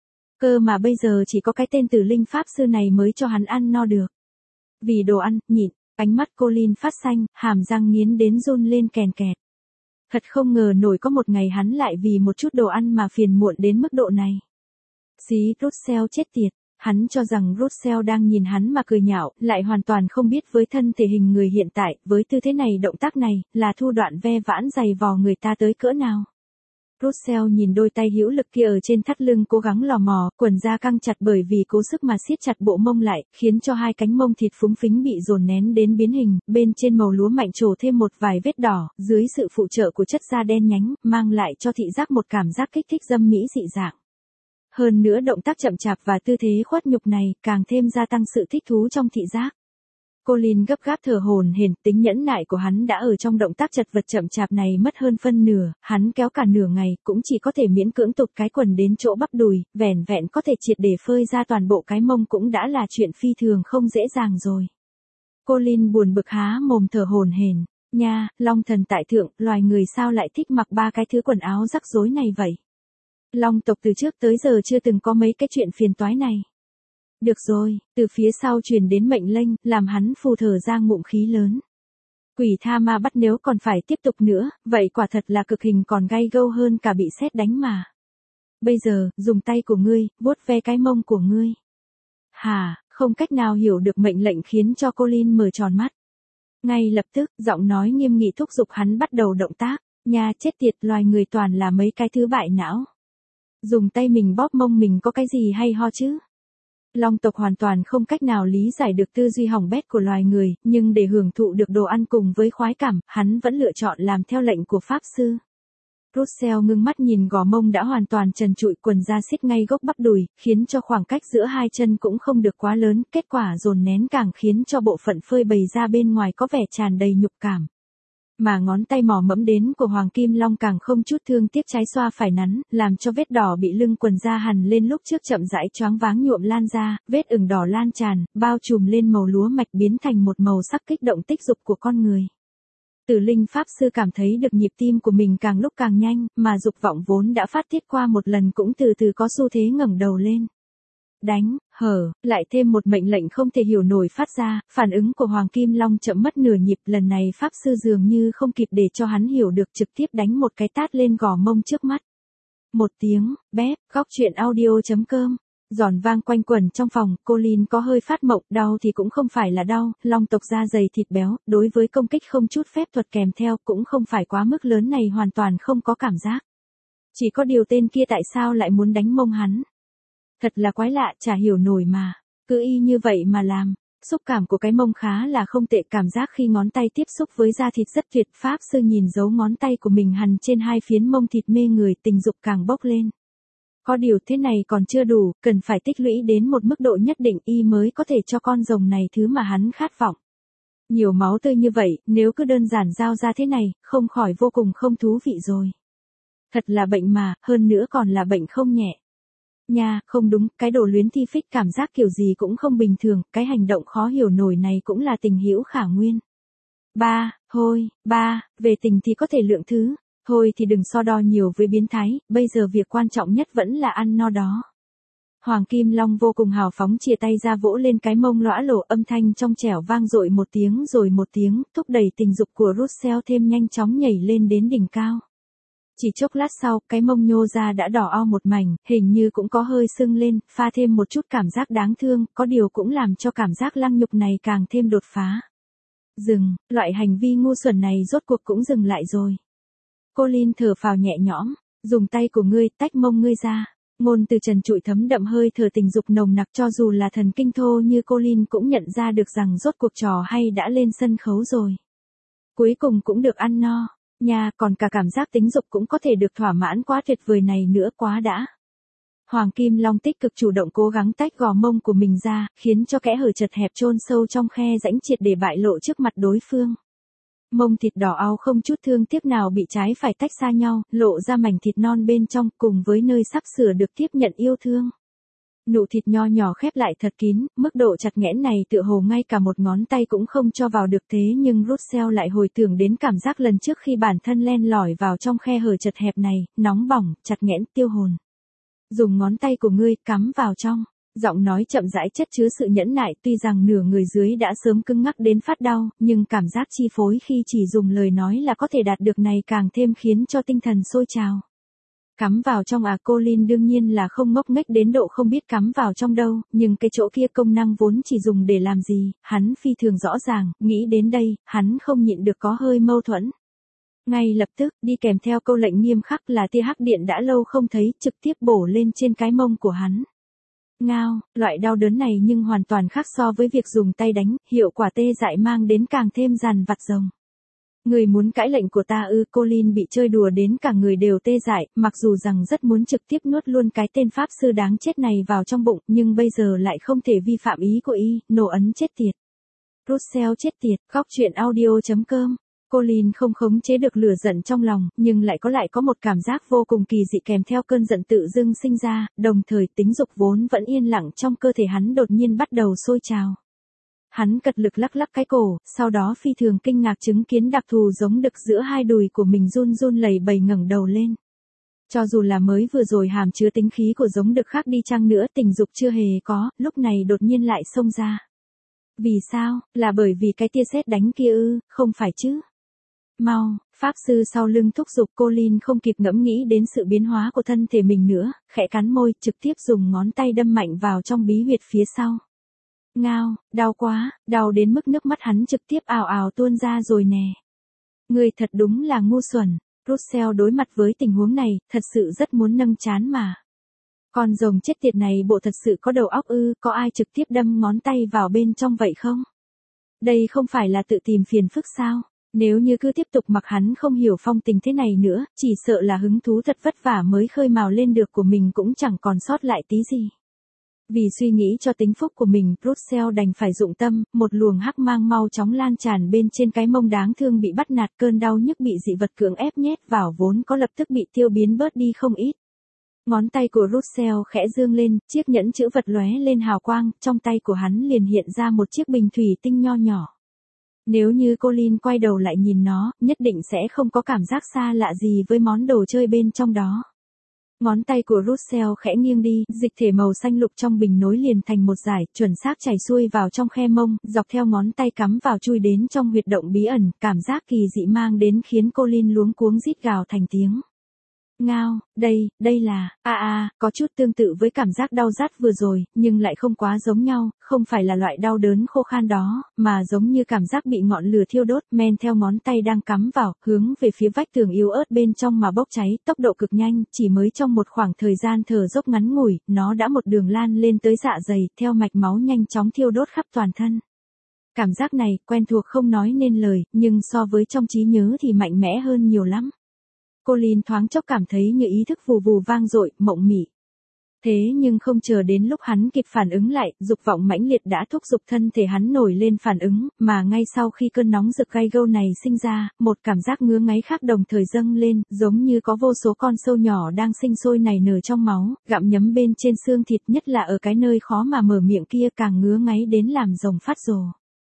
Cơ mà bây giờ chỉ có cái tên Tử Linh Pháp Sư này mới cho hắn ăn no được. Vì đồ ăn, nhịn, ánh mắt Colin phát xanh, hàm răng nghiến đến run lên kèn kẹt. Thật không ngờ nổi có một ngày hắn lại vì một chút đồ ăn mà phiền muộn đến mức độ này. Xí Russell chết tiệt, hắn cho rằng Russell đang nhìn hắn mà cười nhạo, lại hoàn toàn không biết với thân thể hình người hiện tại, với tư thế này động tác này, là thu đoạn ve vãn giày vò người ta tới cỡ nào. Russell nhìn đôi tay hữu lực kia ở trên thắt lưng cố gắng lò mò, quần da căng chặt bởi vì cố sức mà siết chặt bộ mông lại, khiến cho hai cánh mông thịt phúng phính bị dồn nén đến biến hình, bên trên màu lúa mạnh trổ thêm một vài vết đỏ, dưới sự phụ trợ của chất da đen nhánh, mang lại cho thị giác một cảm giác kích thích dâm mỹ dị dạng. Hơn nữa động tác chậm chạp và tư thế khuất nhục này, càng thêm gia tăng sự thích thú trong thị giác. Colin gấp gáp thở hổn hển, tính nhẫn nại của hắn đã ở trong động tác chật vật chậm chạp này mất hơn phân nửa, hắn kéo cả nửa ngày, cũng chỉ có thể miễn cưỡng tụt cái quần đến chỗ bắp đùi, vẻn vẹn có thể triệt để phơi ra toàn bộ cái mông cũng đã là chuyện phi thường không dễ dàng rồi. Colin buồn bực há mồm thở hổn hển, nha, Long Thần tại thượng, loài người sao lại thích mặc ba cái thứ quần áo rắc rối này vậy? Long tộc từ trước tới giờ chưa từng có mấy cái chuyện phiền toái này. Được rồi, từ phía sau truyền đến mệnh lệnh, làm hắn phù thở ra ngụm khí lớn. Quỷ tha ma bắt nếu còn phải tiếp tục nữa, vậy quả thật là cực hình còn gay gâu hơn cả bị sét đánh mà. Bây giờ, dùng tay của ngươi, vuốt ve cái mông của ngươi. Hà, không cách nào hiểu được mệnh lệnh khiến cho Colin mở tròn mắt. Ngay lập tức, giọng nói nghiêm nghị thúc giục hắn bắt đầu động tác, nha chết tiệt, loài người toàn là mấy cái thứ bại não. Dùng tay mình bóp mông mình có cái gì hay ho chứ? Long tộc hoàn toàn không cách nào lý giải được tư duy hỏng bét của loài người, nhưng để hưởng thụ được đồ ăn cùng với khoái cảm, hắn vẫn lựa chọn làm theo lệnh của Pháp Sư. Russell ngưng mắt nhìn gò mông đã hoàn toàn trần trụi, quần da siết ngay gốc bắp đùi, khiến cho khoảng cách giữa hai chân cũng không được quá lớn, kết quả dồn nén càng khiến cho bộ phận phơi bày ra bên ngoài có vẻ tràn đầy nhục cảm. Mà ngón tay mò mẫm đến của Hoàng Kim Long càng không chút thương tiếc trái xoa phải nắn, làm cho vết đỏ bị lưng quần da hằn lên lúc trước chậm rãi choáng váng nhuộm lan ra, vết ửng đỏ lan tràn, bao trùm lên màu lúa mạch biến thành một màu sắc kích động tích dục của con người. Tử Linh Pháp Sư cảm thấy được nhịp tim của mình càng lúc càng nhanh, mà dục vọng vốn đã phát tiết qua một lần cũng từ từ có xu thế ngẩng đầu lên. Đánh, hở, lại thêm một mệnh lệnh không thể hiểu nổi phát ra, phản ứng của Hoàng Kim Long chậm mất nửa nhịp, lần này Pháp Sư dường như không kịp để cho hắn hiểu được trực tiếp đánh một cái tát lên gò mông trước mắt. Một tiếng, bép, góc truyện audio chấm com. Giòn vang quanh quẩn trong phòng, Colin có hơi phát mộng, đau thì cũng không phải là đau, Long tộc da dày thịt béo, đối với công kích không chút phép thuật kèm theo cũng không phải quá mức lớn này hoàn toàn không có cảm giác. Chỉ có điều tên kia tại sao lại muốn đánh mông hắn? Thật là quái lạ, chả hiểu nổi mà. Cứ y như vậy mà làm. Xúc cảm của cái mông khá là không tệ, cảm giác khi ngón tay tiếp xúc với da thịt rất tuyệt. Pháp Sư nhìn dấu ngón tay của mình hằn trên hai phiến mông thịt mê người, tình dục càng bốc lên. Có điều thế này còn chưa đủ, cần phải tích lũy đến một mức độ nhất định y mới có thể cho con rồng này thứ mà hắn khát vọng. Nhiều máu tươi như vậy, nếu cứ đơn giản giao ra thế này, không khỏi vô cùng không thú vị rồi. Thật là bệnh mà, hơn nữa còn là bệnh không nhẹ. Nha, không đúng, cái đồ luyến thi phích cảm giác kiểu gì cũng không bình thường, cái hành động khó hiểu nổi này cũng là tình hữu khả nguyên. Ba, thôi, ba, về tình thì có thể lượng thứ, thôi thì đừng so đo nhiều với biến thái, bây giờ việc quan trọng nhất vẫn là ăn no đó. Hoàng Kim Long vô cùng hào phóng chia tay ra vỗ lên cái mông lõa lổ, âm thanh trong trẻo vang dội một tiếng rồi một tiếng, thúc đẩy tình dục của Russell thêm nhanh chóng nhảy lên đến đỉnh cao. Chỉ chốc lát sau, cái mông nhô ra đã đỏ au một mảnh, hình như cũng có hơi sưng lên, pha thêm một chút cảm giác đáng thương, có điều cũng làm cho cảm giác lăng nhục này càng thêm đột phá. Dừng, loại hành vi ngu xuẩn này rốt cuộc cũng dừng lại rồi. Colin thở phào nhẹ nhõm, dùng tay của ngươi tách mông ngươi ra. Ngôn từ trần trụi thấm đậm hơi thở tình dục nồng nặc, cho dù là thần kinh thô như Colin cũng nhận ra được rằng rốt cuộc trò hay đã lên sân khấu rồi. Cuối cùng cũng được ăn no. Nha, còn cả cảm giác tính dục cũng có thể được thỏa mãn, quá tuyệt vời này nữa, quá đã. Hoàng Kim Long tích cực chủ động cố gắng tách gò mông của mình ra, khiến cho kẽ hở chật hẹp chôn sâu trong khe rãnh triệt để bại lộ trước mặt đối phương. Mông thịt đỏ au không chút thương tiếc nào bị trái phải tách xa nhau, lộ ra mảnh thịt non bên trong cùng với nơi sắp sửa được tiếp nhận yêu thương. Nụ thịt nho nhỏ khép lại thật kín, mức độ chặt nghẽn này tựa hồ ngay cả một ngón tay cũng không cho vào được, thế nhưng Russell lại hồi tưởng đến cảm giác lần trước khi bản thân len lỏi vào trong khe hở chật hẹp này, nóng bỏng, chặt nghẽn, tiêu hồn. Dùng ngón tay của ngươi cắm vào trong. Giọng nói chậm rãi chất chứa sự nhẫn nại, tuy rằng nửa người dưới đã sớm cứng ngắc đến phát đau, nhưng cảm giác chi phối khi chỉ dùng lời nói là có thể đạt được này càng thêm khiến cho tinh thần sôi trào. Cắm vào trong à? Colin đương nhiên là không ngốc nghếch đến độ không biết cắm vào trong đâu, nhưng cái chỗ kia công năng vốn chỉ dùng để làm gì, hắn phi thường rõ ràng, nghĩ đến đây, hắn không nhịn được có hơi mâu thuẫn. Ngay lập tức, đi kèm theo câu lệnh nghiêm khắc là tia hắc điện đã lâu không thấy, trực tiếp bổ lên trên cái mông của hắn. Ngao, loại đau đớn này nhưng hoàn toàn khác so với việc dùng tay đánh, hiệu quả tê dại mang đến càng thêm dằn vặt rồng. Người muốn cãi lệnh của ta ư? Colin bị chơi đùa đến cả người đều tê dại, mặc dù rằng rất muốn trực tiếp nuốt luôn cái tên pháp sư đáng chết này vào trong bụng, nhưng bây giờ lại không thể vi phạm ý của y, nổ ấn chết tiệt. Russell chết tiệt, khóc chuyện audio chấm com. Colin không khống chế được lửa giận trong lòng, nhưng lại có lại có một cảm giác vô cùng kỳ dị kèm theo cơn giận tự dưng sinh ra, đồng thời tính dục vốn vẫn yên lặng trong cơ thể hắn đột nhiên bắt đầu sôi trào. Hắn cật lực lắc lắc cái cổ, sau đó phi thường kinh ngạc chứng kiến đặc thù giống đực giữa hai đùi của mình run run lẩy bẩy ngẩng đầu lên. Cho dù là mới vừa rồi hàm chứa tính khí của giống đực khác đi chăng nữa, tình dục chưa hề có, lúc này đột nhiên lại xông ra. Vì sao? Là bởi vì cái tia sét đánh kia ư? Không phải chứ? Mau, pháp sư sau lưng thúc giục. Colin không kịp ngẫm nghĩ đến sự biến hóa của thân thể mình nữa, khẽ cắn môi, trực tiếp dùng ngón tay đâm mạnh vào trong bí huyệt phía sau. Ngao, đau quá, đau đến mức nước mắt hắn trực tiếp ào ào tuôn ra rồi nè. Ngươi thật đúng là ngu xuẩn. Russell đối mặt với tình huống này, thật sự rất muốn nâng trán mà. Con rồng chết tiệt này bộ thật sự có đầu óc ư? Có ai trực tiếp đâm ngón tay vào bên trong vậy không? Đây không phải là tự tìm phiền phức sao? Nếu như cứ tiếp tục mặc hắn không hiểu phong tình thế này nữa, chỉ sợ là hứng thú thật vất vả mới khơi mào lên được của mình cũng chẳng còn sót lại tí gì. Vì suy nghĩ cho tính phúc của mình, Russell đành phải dụng tâm, một luồng hắc mang mau chóng lan tràn bên trên cái mông đáng thương bị bắt nạt, cơn đau nhức bị dị vật cưỡng ép nhét vào vốn có lập tức bị tiêu biến bớt đi không ít. Ngón tay của Russell khẽ dương lên, chiếc nhẫn chữ vật lóe lên hào quang, trong tay của hắn liền hiện ra một chiếc bình thủy tinh nho nhỏ. Nếu như Colin quay đầu lại nhìn nó, nhất định sẽ không có cảm giác xa lạ gì với món đồ chơi bên trong đó. Ngón tay của Russell khẽ nghiêng đi, dịch thể màu xanh lục trong bình nối liền thành một dải, chuẩn xác chảy xuôi vào trong khe mông, dọc theo ngón tay cắm vào chui đến trong huyệt động bí ẩn, cảm giác kỳ dị mang đến khiến Colin luống cuống rít gào thành tiếng. Ngao, đây, đây là, a a, có chút tương tự với cảm giác đau rát vừa rồi, nhưng lại không quá giống nhau, không phải là loại đau đớn khô khan đó, mà giống như cảm giác bị ngọn lửa thiêu đốt, men theo ngón tay đang cắm vào, hướng về phía vách tường yếu ớt bên trong mà bốc cháy, tốc độ cực nhanh, chỉ mới trong một khoảng thời gian thở dốc ngắn ngủi, nó đã một đường lan lên tới dạ dày, theo mạch máu nhanh chóng thiêu đốt khắp toàn thân. Cảm giác này, quen thuộc không nói nên lời, nhưng so với trong trí nhớ thì mạnh mẽ hơn nhiều lắm. Colin thoáng chốc cảm thấy như ý thức vù vù vang dội, mộng mị. Thế nhưng không chờ đến lúc hắn kịp phản ứng lại, dục vọng mãnh liệt đã thúc giục thân thể hắn nổi lên phản ứng, mà ngay sau khi cơn nóng rực gay gâu này sinh ra, một cảm giác ngứa ngáy khác đồng thời dâng lên, giống như có vô số con sâu nhỏ đang sinh sôi nảy nở trong máu, gặm nhấm bên trên xương thịt, nhất là ở cái nơi khó mà mở miệng kia càng ngứa ngáy đến làm rồng phát rồ.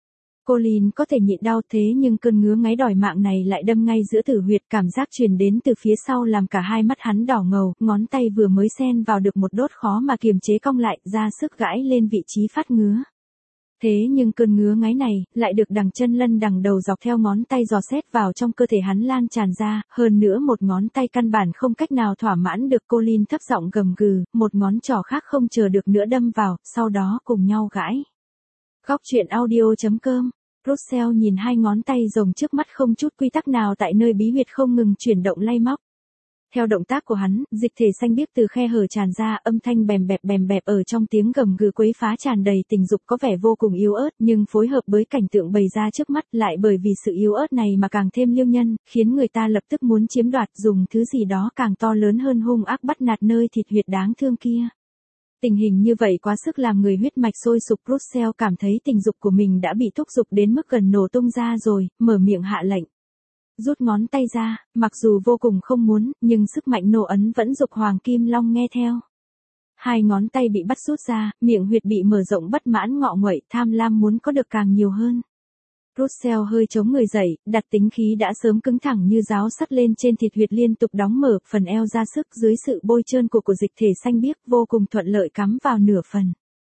Colin có thể nhịn đau thế nhưng cơn ngứa ngáy đòi mạng này lại đâm ngay giữa tử huyệt, cảm giác truyền đến từ phía sau làm cả hai mắt hắn đỏ ngầu, ngón tay vừa mới xen vào được một đốt khó mà kiềm chế cong lại, ra sức gãi lên vị trí phát ngứa. Thế nhưng cơn ngứa ngáy này, lại được đằng chân lân đằng đầu dọc theo ngón tay dò xét vào trong cơ thể hắn lan tràn ra, hơn nữa một ngón tay căn bản không cách nào thỏa mãn được. Colin thấp giọng gầm gừ, một ngón trỏ khác không chờ được nữa đâm vào, sau đó cùng nhau gãi. Góc truyện audio.com. Russell nhìn hai ngón tay rồng trước mắt không chút quy tắc nào tại nơi bí huyệt không ngừng chuyển động lay móc. Theo động tác của hắn, dịch thể xanh biếc từ khe hở tràn ra, âm thanh bèm bẹp bèm bẹp ở trong tiếng gầm gừ quấy phá tràn đầy tình dục có vẻ vô cùng yếu ớt, nhưng phối hợp với cảnh tượng bày ra trước mắt lại bởi vì sự yếu ớt này mà càng thêm liêu nhân, khiến người ta lập tức muốn chiếm đoạt, dùng thứ gì đó càng to lớn hơn hung ác bắt nạt nơi thịt huyệt đáng thương kia. Tình hình như vậy quá sức làm người huyết mạch sôi sục. Russell cảm thấy tình dục của mình đã bị thúc giục đến mức gần nổ tung ra rồi, mở miệng hạ lệnh. Rút ngón tay ra, mặc dù vô cùng không muốn, nhưng sức mạnh nổ ấn vẫn giục Hoàng Kim Long nghe theo. Hai ngón tay bị bắt rút ra, miệng huyệt bị mở rộng bất mãn ngọ nguậy, tham lam muốn có được càng nhiều hơn. Russell hơi chống người dậy, đặt tính khí đã sớm cứng thẳng như giáo sắt lên trên thịt huyệt liên tục đóng mở, phần eo ra sức dưới sự bôi trơn của của dịch thể xanh biếc vô cùng thuận lợi cắm vào nửa phần.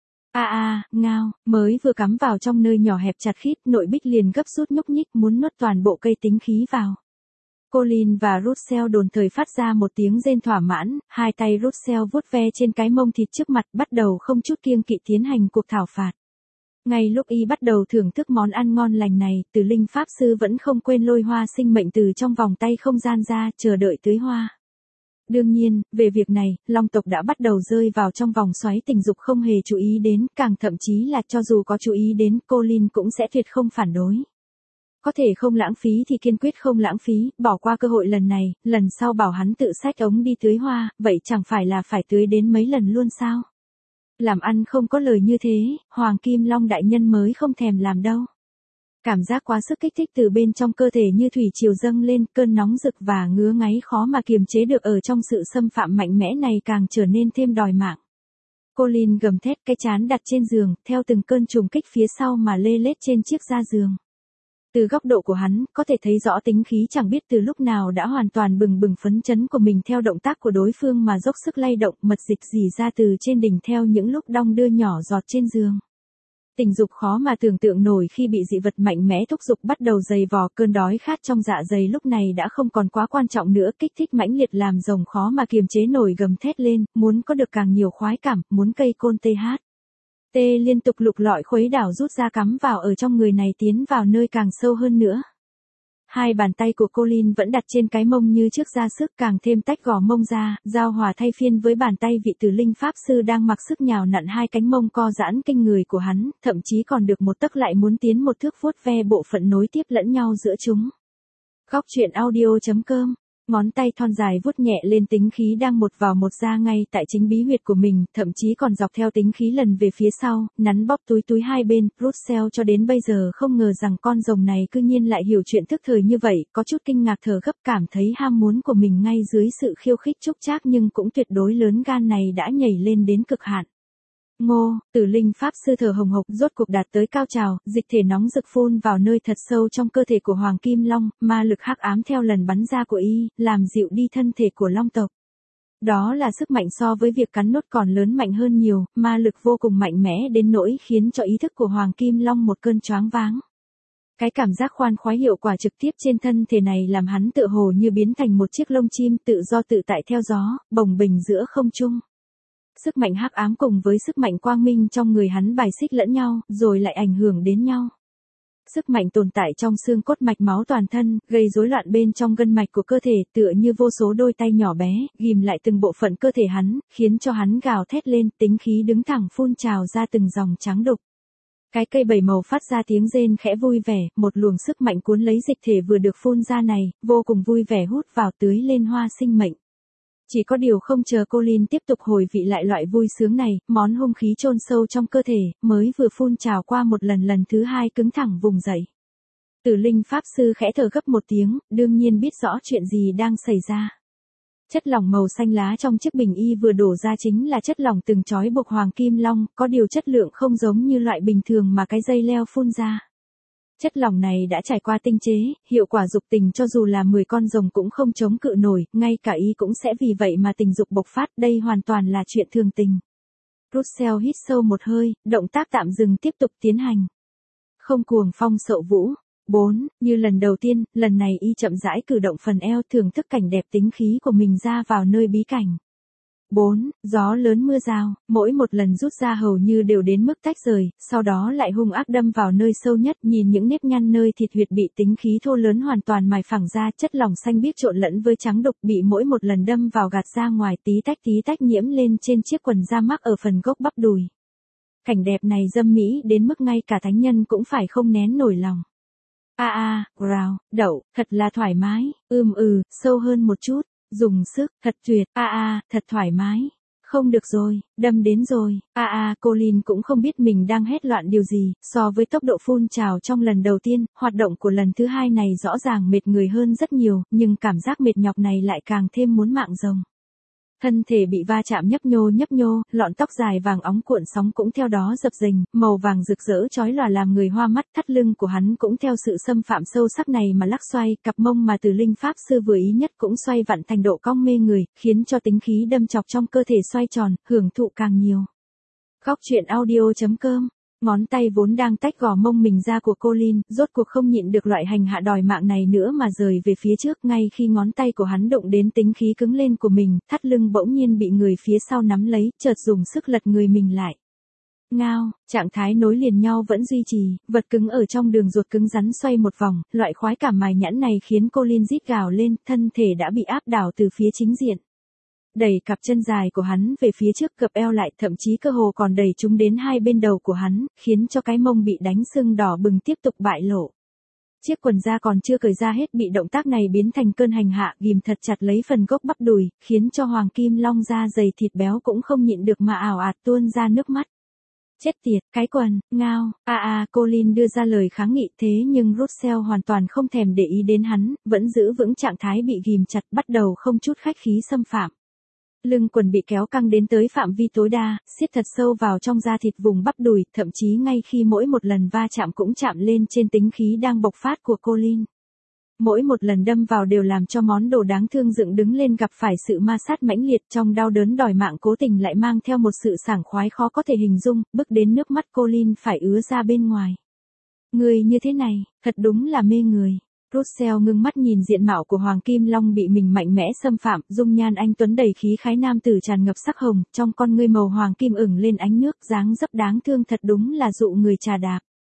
A a, ngao, mới vừa cắm vào trong nơi nhỏ hẹp chặt khít, nội bích liền gấp rút nhúc nhích muốn nuốt toàn bộ cây tính khí vào. Colin và Russell đồn thời phát ra một tiếng rên thỏa mãn, hai tay Russell vuốt ve trên cái mông thịt trước mặt bắt đầu không chút kiêng kỵ tiến hành cuộc thảo phạt. Ngay lúc y bắt đầu thưởng thức món ăn ngon lành này, Tử Linh Pháp Sư vẫn không quên lôi hoa sinh mệnh từ trong vòng tay không gian ra, chờ đợi tưới hoa. Đương nhiên, về việc này, Long tộc đã bắt đầu rơi vào trong vòng xoáy tình dục không hề chú ý đến, càng thậm chí là cho dù có chú ý đến, Colin cũng sẽ tuyệt không phản đối. Có thể không lãng phí thì kiên quyết không lãng phí, bỏ qua cơ hội lần này, lần sau bảo hắn tự xách ống đi tưới hoa, vậy chẳng phải là phải tưới đến mấy lần luôn sao? Làm ăn không có lời như thế, Hoàng Kim Long đại nhân mới không thèm làm đâu. Cảm giác quá sức kích thích từ bên trong cơ thể như thủy triều dâng lên, cơn nóng rực và ngứa ngáy khó mà kiềm chế được ở trong sự xâm phạm mạnh mẽ này càng trở nên thêm đòi mạng. Colin gầm thét, cái trán đặt trên giường, theo từng cơn trùng kích phía sau mà lê lết trên chiếc da giường. Từ góc độ của hắn, có thể thấy rõ tính khí chẳng biết từ lúc nào đã hoàn toàn bừng bừng phấn chấn của mình theo động tác của đối phương mà dốc sức lay động, mật dịch rỉ ra từ trên đỉnh theo những lúc đong đưa nhỏ giọt trên giường. Tình dục khó mà tưởng tượng nổi khi bị dị vật mạnh mẽ thúc giục bắt đầu dày vò, cơn đói khát trong dạ dày lúc này đã không còn quá quan trọng nữa, kích thích mãnh liệt làm rồng khó mà kiềm chế nổi gầm thét lên, muốn có được càng nhiều khoái cảm, muốn cây côn tê hát. Tê liên tục lục lọi khuấy đảo rút ra cắm vào ở trong người này tiến vào nơi càng sâu hơn nữa. Hai bàn tay của Colin vẫn đặt trên cái mông như trước ra sức càng thêm tách gò mông ra, giao hòa thay phiên với bàn tay vị Tử Linh Pháp Sư đang mặc sức nhào nặn hai cánh mông co giãn kinh người của hắn, thậm chí còn được một tấc lại muốn tiến một thước vuốt ve bộ phận nối tiếp lẫn nhau giữa chúng. Góc truyện audio.com. Ngón tay thon dài vuốt nhẹ lên tính khí đang một vào một ra ngay tại chính bí huyệt của mình, thậm chí còn dọc theo tính khí lần về phía sau, nắn bóp túi túi hai bên. Russell cho đến bây giờ không ngờ rằng con rồng này cư nhiên lại hiểu chuyện thức thời như vậy, có chút kinh ngạc thở gấp cảm thấy ham muốn của mình ngay dưới sự khiêu khích trúc trác nhưng cũng tuyệt đối lớn gan này đã nhảy lên đến cực hạn. Ngô, Tử Linh Pháp Sư thở hồng hộc rốt cuộc đạt tới cao trào, dịch thể nóng rực phun vào nơi thật sâu trong cơ thể của Hoàng Kim Long, ma lực hắc ám theo lần bắn ra của y, làm dịu đi thân thể của Long tộc. Đó là sức mạnh so với việc cắn nốt còn lớn mạnh hơn nhiều, ma lực vô cùng mạnh mẽ đến nỗi khiến cho ý thức của Hoàng Kim Long một cơn choáng váng. Cái cảm giác khoan khoái hiệu quả trực tiếp trên thân thể này làm hắn tựa hồ như biến thành một chiếc lông chim tự do tự tại theo gió, bồng bềnh giữa không trung. Sức mạnh hắc ám cùng với sức mạnh quang minh trong người hắn bài xích lẫn nhau, rồi lại ảnh hưởng đến nhau. Sức mạnh tồn tại trong xương cốt mạch máu toàn thân, gây rối loạn bên trong gân mạch của cơ thể, tựa như vô số đôi tay nhỏ bé, ghim lại từng bộ phận cơ thể hắn, khiến cho hắn gào thét lên, tính khí đứng thẳng phun trào ra từng dòng trắng đục. Cái cây bảy màu phát ra tiếng rên khẽ vui vẻ, một luồng sức mạnh cuốn lấy dịch thể vừa được phun ra này, vô cùng vui vẻ hút vào tưới lên hoa sinh mệnh. Chỉ có điều không chờ Colin tiếp tục hồi vị lại loại vui sướng này, món hung khí chôn sâu trong cơ thể, mới vừa phun trào qua một lần lần thứ hai cứng thẳng vùng dậy. Tử Linh Pháp Sư khẽ thở gấp một tiếng, đương nhiên biết rõ chuyện gì đang xảy ra. Chất lỏng màu xanh lá trong chiếc bình y vừa đổ ra chính là chất lỏng từng trói buộc Hoàng Kim Long, có điều chất lượng không giống như loại bình thường mà cái dây leo phun ra. Chất lỏng này đã trải qua tinh chế, hiệu quả dục tình cho dù là mười con rồng cũng không chống cự nổi, ngay cả y cũng sẽ vì vậy mà tình dục bộc phát, đây hoàn toàn là chuyện thường tình. Russell hít sâu một hơi, động tác tạm dừng tiếp tục tiến hành. Không cuồng phong sậu vũ. bốn. Như lần đầu tiên, lần này y chậm rãi cử động phần eo thưởng thức cảnh đẹp tính khí của mình ra vào nơi bí cảnh. bốn. Gió lớn mưa rào, mỗi một lần rút ra hầu như đều đến mức tách rời, sau đó lại hung ác đâm vào nơi sâu nhất, nhìn những nếp nhăn nơi thịt huyệt bị tính khí thô lớn hoàn toàn mài phẳng ra, chất lỏng xanh biếc trộn lẫn với trắng đục bị mỗi một lần đâm vào gạt ra ngoài tí tách tí tách nhiễm lên trên chiếc quần da mắc ở phần gốc bắp đùi. Cảnh đẹp này dâm mỹ đến mức ngay cả thánh nhân cũng phải không nén nổi lòng. A a, rào, đậu, thật là thoải mái, ưm ừ, sâu hơn một chút. Dùng sức, thật tuyệt, a a, thật thoải mái. Không được rồi, đâm đến rồi, a a, Colin cũng không biết mình đang hét loạn điều gì, so với tốc độ phun trào trong lần đầu tiên, hoạt động của lần thứ hai này rõ ràng mệt người hơn rất nhiều, nhưng cảm giác mệt nhọc này lại càng thêm muốn mạng rồng. Thân thể bị va chạm nhấp nhô nhấp nhô, lọn tóc dài vàng óng cuộn sóng cũng theo đó dập dềnh, màu vàng rực rỡ chói lòa làm người hoa mắt, thắt lưng của hắn cũng theo sự xâm phạm sâu sắc này mà lắc xoay, cặp mông mà từ linh pháp sư vừa ý nhất cũng xoay vặn thành độ cong mê người, khiến cho tính khí đâm chọc trong cơ thể xoay tròn, hưởng thụ càng nhiều. Góc truyện audio chấm com. Ngón tay vốn đang tách gò mông mình ra của Colin, rốt cuộc không nhịn được loại hành hạ đòi mạng này nữa mà rời về phía trước, ngay khi ngón tay của hắn đụng đến tính khí cứng lên của mình, thắt lưng bỗng nhiên bị người phía sau nắm lấy, chợt dùng sức lật người mình lại. Ngao, trạng thái nối liền nhau vẫn duy trì, vật cứng ở trong đường ruột cứng rắn xoay một vòng, loại khoái cảm mài nhẵn này khiến Colin rít gào lên, thân thể đã bị áp đảo từ phía chính diện. Đẩy cặp chân dài của hắn về phía trước gập eo lại, thậm chí cơ hồ còn đẩy chúng đến hai bên đầu của hắn, khiến cho cái mông bị đánh sưng đỏ bừng tiếp tục bại lộ. Chiếc quần da còn chưa cởi ra hết bị động tác này biến thành cơn hành hạ, ghim thật chặt lấy phần gốc bắp đùi, khiến cho Hoàng Kim Long da dày thịt béo cũng không nhịn được mà ảo ạt tuôn ra nước mắt. Chết tiệt, cái quần, ngao, a a, Colin đưa ra lời kháng nghị thế nhưng Russell hoàn toàn không thèm để ý đến hắn, vẫn giữ vững trạng thái bị ghim chặt, bắt đầu không chút khách khí xâm phạm. Lưng quần bị kéo căng đến tới phạm vi tối đa, siết thật sâu vào trong da thịt vùng bắp đùi, thậm chí ngay khi mỗi một lần va chạm cũng chạm lên trên tính khí đang bộc phát của Colin. Mỗi một lần đâm vào đều làm cho món đồ đáng thương dựng đứng lên gặp phải sự ma sát mãnh liệt, trong đau đớn đòi mạng cố tình lại mang theo một sự sảng khoái khó có thể hình dung, bức đến nước mắt Colin phải ứa ra bên ngoài. Người như thế này, thật đúng là mê người. Russell ngưng mắt nhìn diện mạo của Hoàng Kim Long bị mình mạnh mẽ xâm phạm, dung nhan anh tuấn đầy khí khái nam tử tràn ngập sắc hồng, trong con ngươi màu hoàng kim ửng lên ánh nước, dáng dấp đáng thương thật đúng là dụ người trà đạp.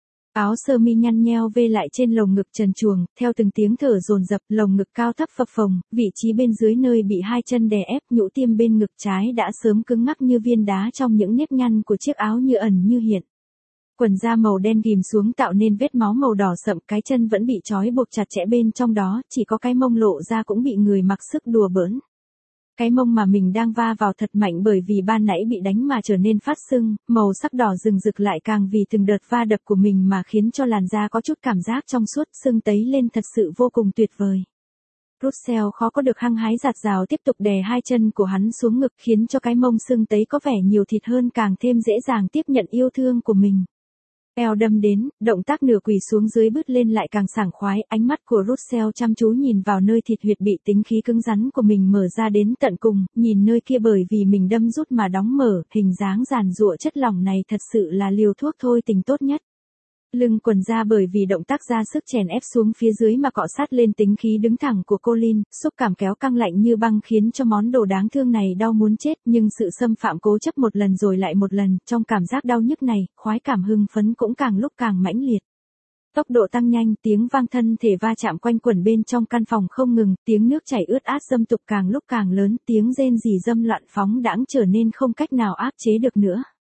Áo sơ mi nhăn nheo vê lại trên lồng ngực trần truồng, theo từng tiếng thở dồn dập, lồng ngực cao thấp phập phồng, vị trí bên dưới nơi bị hai chân đè ép, nhũ tiêm bên ngực trái đã sớm cứng ngắc như viên đá trong những nếp nhăn của chiếc áo như ẩn như hiện. Quần da màu đen ghim xuống tạo nên vết máu màu đỏ sậm, cái chân vẫn bị trói buộc chặt chẽ bên trong đó, chỉ có cái mông lộ ra cũng bị người mặc sức đùa bỡn. Cái mông mà mình đang va vào thật mạnh bởi vì ban nãy bị đánh mà trở nên phát sưng, màu sắc đỏ rừng rực lại càng vì từng đợt va đập của mình mà khiến cho làn da có chút cảm giác trong suốt, sưng tấy lên thật sự vô cùng tuyệt vời. Russell khó có được hăng hái giạt rào tiếp tục đè hai chân của hắn xuống ngực, khiến cho cái mông sưng tấy có vẻ nhiều thịt hơn càng thêm dễ dàng tiếp nhận yêu thương của mình. Eo đâm đến, động tác nửa quỳ xuống dưới bứt lên lại càng sảng khoái, ánh mắt của Russell chăm chú nhìn vào nơi thịt huyệt bị tính khí cứng rắn của mình mở ra đến tận cùng, nhìn nơi kia bởi vì mình đâm rút mà đóng mở, hình dáng giàn giụa chất lỏng này thật sự là liều thuốc thôi tình tốt nhất. Lưng quần da bởi vì động tác ra sức chèn ép xuống phía dưới mà cọ sát lên tính khí đứng thẳng của Colin, xúc cảm kéo căng lạnh như băng khiến cho món đồ đáng thương này đau muốn chết, nhưng sự xâm phạm cố chấp một lần rồi lại một lần, trong cảm giác đau nhức này, khoái cảm hưng phấn cũng càng lúc càng mãnh liệt. Tốc độ tăng nhanh, tiếng vang thân thể va chạm quanh quẩn bên trong căn phòng không ngừng, tiếng nước chảy ướt át dâm tục càng lúc càng lớn, tiếng rên rỉ dâm loạn phóng đãng trở nên không cách nào áp chế được nữa.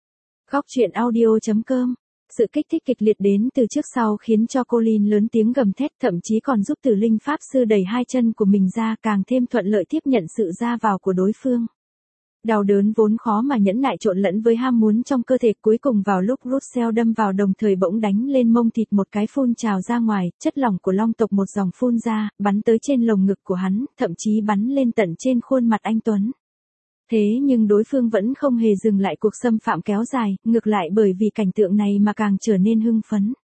Góc truyện audio chấm com. Sự kích thích kịch liệt đến từ trước sau khiến cho Colin lớn tiếng gầm thét, thậm chí còn giúp tử linh pháp sư đẩy hai chân của mình ra càng thêm thuận lợi tiếp nhận sự ra vào của đối phương. Đau đớn vốn khó mà nhẫn nại trộn lẫn với ham muốn trong cơ thể, cuối cùng vào lúc Russell đâm vào đồng thời bỗng đánh lên mông thịt một cái phun trào ra ngoài, chất lỏng của long tộc một dòng phun ra, bắn tới trên lồng ngực của hắn, thậm chí bắn lên tận trên khuôn mặt anh tuấn. Thế nhưng đối phương vẫn không hề dừng lại cuộc xâm phạm kéo dài, ngược lại bởi vì cảnh tượng này mà càng trở nên hưng phấn.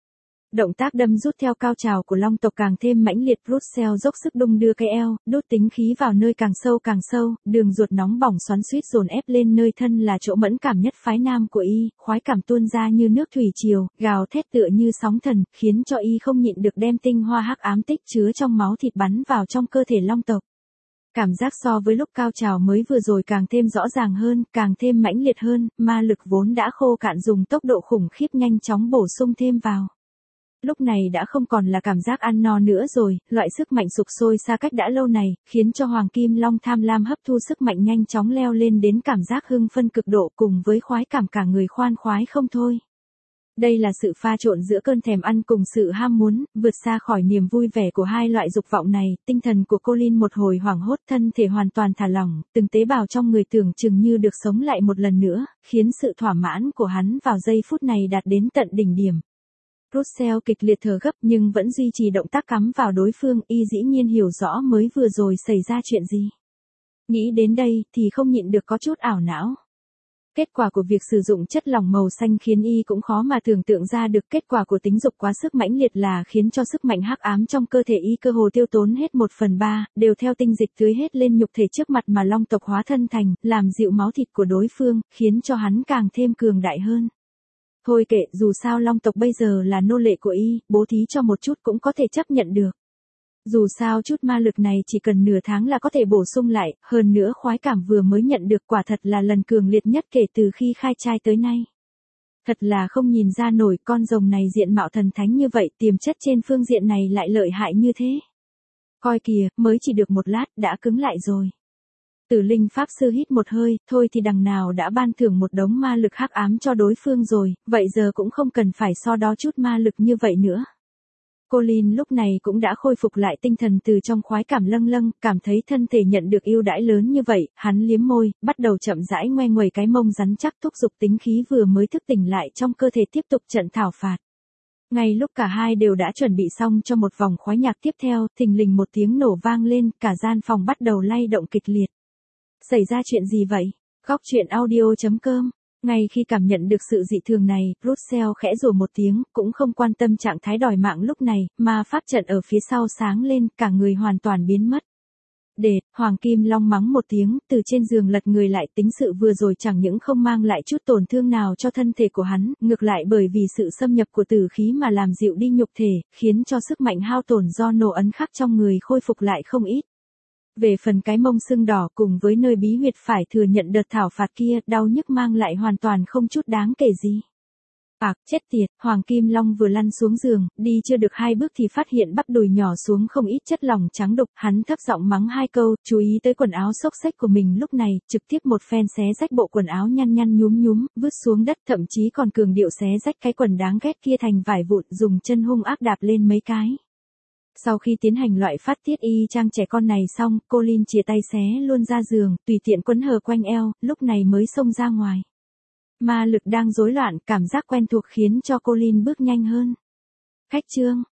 Động tác đâm rút theo cao trào của long tộc càng thêm mãnh liệt, Russell dốc sức đung đưa cái eo, đốt tính khí vào nơi càng sâu càng sâu, đường ruột nóng bỏng xoắn xuýt dồn ép lên nơi thân là chỗ mẫn cảm nhất phái nam của y, khoái cảm tuôn ra như nước thủy triều, gào thét tựa như sóng thần, khiến cho y không nhịn được đem tinh hoa hắc ám tích chứa trong máu thịt bắn vào trong cơ thể long tộc. Cảm giác so với lúc cao trào mới vừa rồi càng thêm rõ ràng hơn, càng thêm mãnh liệt hơn, ma lực vốn đã khô cạn dùng tốc độ khủng khiếp nhanh chóng bổ sung thêm vào. Lúc này đã không còn là cảm giác ăn no nữa rồi, loại sức mạnh sục sôi xa cách đã lâu này, khiến cho Hoàng Kim Long tham lam hấp thu sức mạnh nhanh chóng leo lên đến cảm giác hưng phân cực độ cùng với khoái cảm cả người khoan khoái không thôi. Đây là sự pha trộn giữa cơn thèm ăn cùng sự ham muốn, vượt xa khỏi niềm vui vẻ của hai loại dục vọng này, tinh thần của Colin một hồi hoảng hốt, thân thể hoàn toàn thả lỏng, từng tế bào trong người tưởng chừng như được sống lại một lần nữa, khiến sự thỏa mãn của hắn vào giây phút này đạt đến tận đỉnh điểm. Russell kịch liệt thở gấp nhưng vẫn duy trì động tác cắm vào đối phương, y dĩ nhiên hiểu rõ mới vừa rồi xảy ra chuyện gì. Nghĩ đến đây thì không nhịn được có chút ảo não. Kết quả của việc sử dụng chất lỏng màu xanh khiến y cũng khó mà tưởng tượng ra được, kết quả của tính dục quá sức mãnh liệt là khiến cho sức mạnh hắc ám trong cơ thể y cơ hồ tiêu tốn hết một phần ba, đều theo tinh dịch tưới hết lên nhục thể trước mặt mà long tộc hóa thân thành, làm dịu máu thịt của đối phương, khiến cho hắn càng thêm cường đại hơn. Thôi kệ, dù sao long tộc bây giờ là nô lệ của y, bố thí cho một chút cũng có thể chấp nhận được. Dù sao chút ma lực này chỉ cần nửa tháng là có thể bổ sung lại, hơn nữa khoái cảm vừa mới nhận được quả thật là lần cường liệt nhất kể từ khi khai trai tới nay. Thật là không nhìn ra nổi con rồng này diện mạo thần thánh như vậy, tiềm chất trên phương diện này lại lợi hại như thế. Coi kìa, mới chỉ được một lát, đã cứng lại rồi. Tử Linh Pháp Sư hít một hơi, thôi thì đằng nào đã ban thưởng một đống ma lực hắc ám cho đối phương rồi, vậy giờ cũng không cần phải so đo chút ma lực như vậy nữa. Colin lúc này cũng đã khôi phục lại tinh thần từ trong khoái cảm lâng lâng, cảm thấy thân thể nhận được ưu đãi lớn như vậy, hắn liếm môi, bắt đầu chậm rãi ngoe nguẩy cái mông rắn chắc, thúc giục tính khí vừa mới thức tỉnh lại trong cơ thể tiếp tục trận thảo phạt. Ngay lúc cả hai đều đã chuẩn bị xong cho một vòng khoái nhạc tiếp theo, thình lình một tiếng nổ vang lên, cả gian phòng bắt đầu lay động kịch liệt. Xảy ra chuyện gì vậy? Góc truyện audio chấm com. Ngay khi cảm nhận được sự dị thường này, Russell khẽ rủa một tiếng, cũng không quan tâm trạng thái đòi mạng lúc này, mà pháp trận ở phía sau sáng lên, cả người hoàn toàn biến mất. Để, Hoàng Kim Long mắng một tiếng, từ trên giường lật người lại, tính sự vừa rồi chẳng những không mang lại chút tổn thương nào cho thân thể của hắn, ngược lại bởi vì sự xâm nhập của tử khí mà làm dịu đi nhục thể, khiến cho sức mạnh hao tổn do nổ ấn khắc trong người khôi phục lại không ít. Về phần cái mông sưng đỏ cùng với nơi bí huyệt phải thừa nhận đợt thảo phạt kia, đau nhức mang lại hoàn toàn không chút đáng kể gì. Ạc, chết tiệt, Hoàng Kim Long vừa lăn xuống giường, đi chưa được hai bước thì phát hiện bắp đùi nhỏ xuống không ít chất lỏng trắng đục, hắn thấp giọng mắng hai câu, chú ý tới quần áo xốc xếch của mình lúc này, trực tiếp một phen xé rách bộ quần áo nhăn nhăn nhúm nhúm, vứt xuống đất, thậm chí còn cường điệu xé rách cái quần đáng ghét kia thành vải vụn, dùng chân hung ác đạp lên mấy cái. Sau khi tiến hành loại phát tiết y chang trẻ con này xong, Colin chìa tay xé luôn ra giường, tùy tiện quấn hờ quanh eo, lúc này mới xông ra ngoài. Ma lực đang rối loạn, cảm giác quen thuộc khiến cho Colin bước nhanh hơn. Khách trương,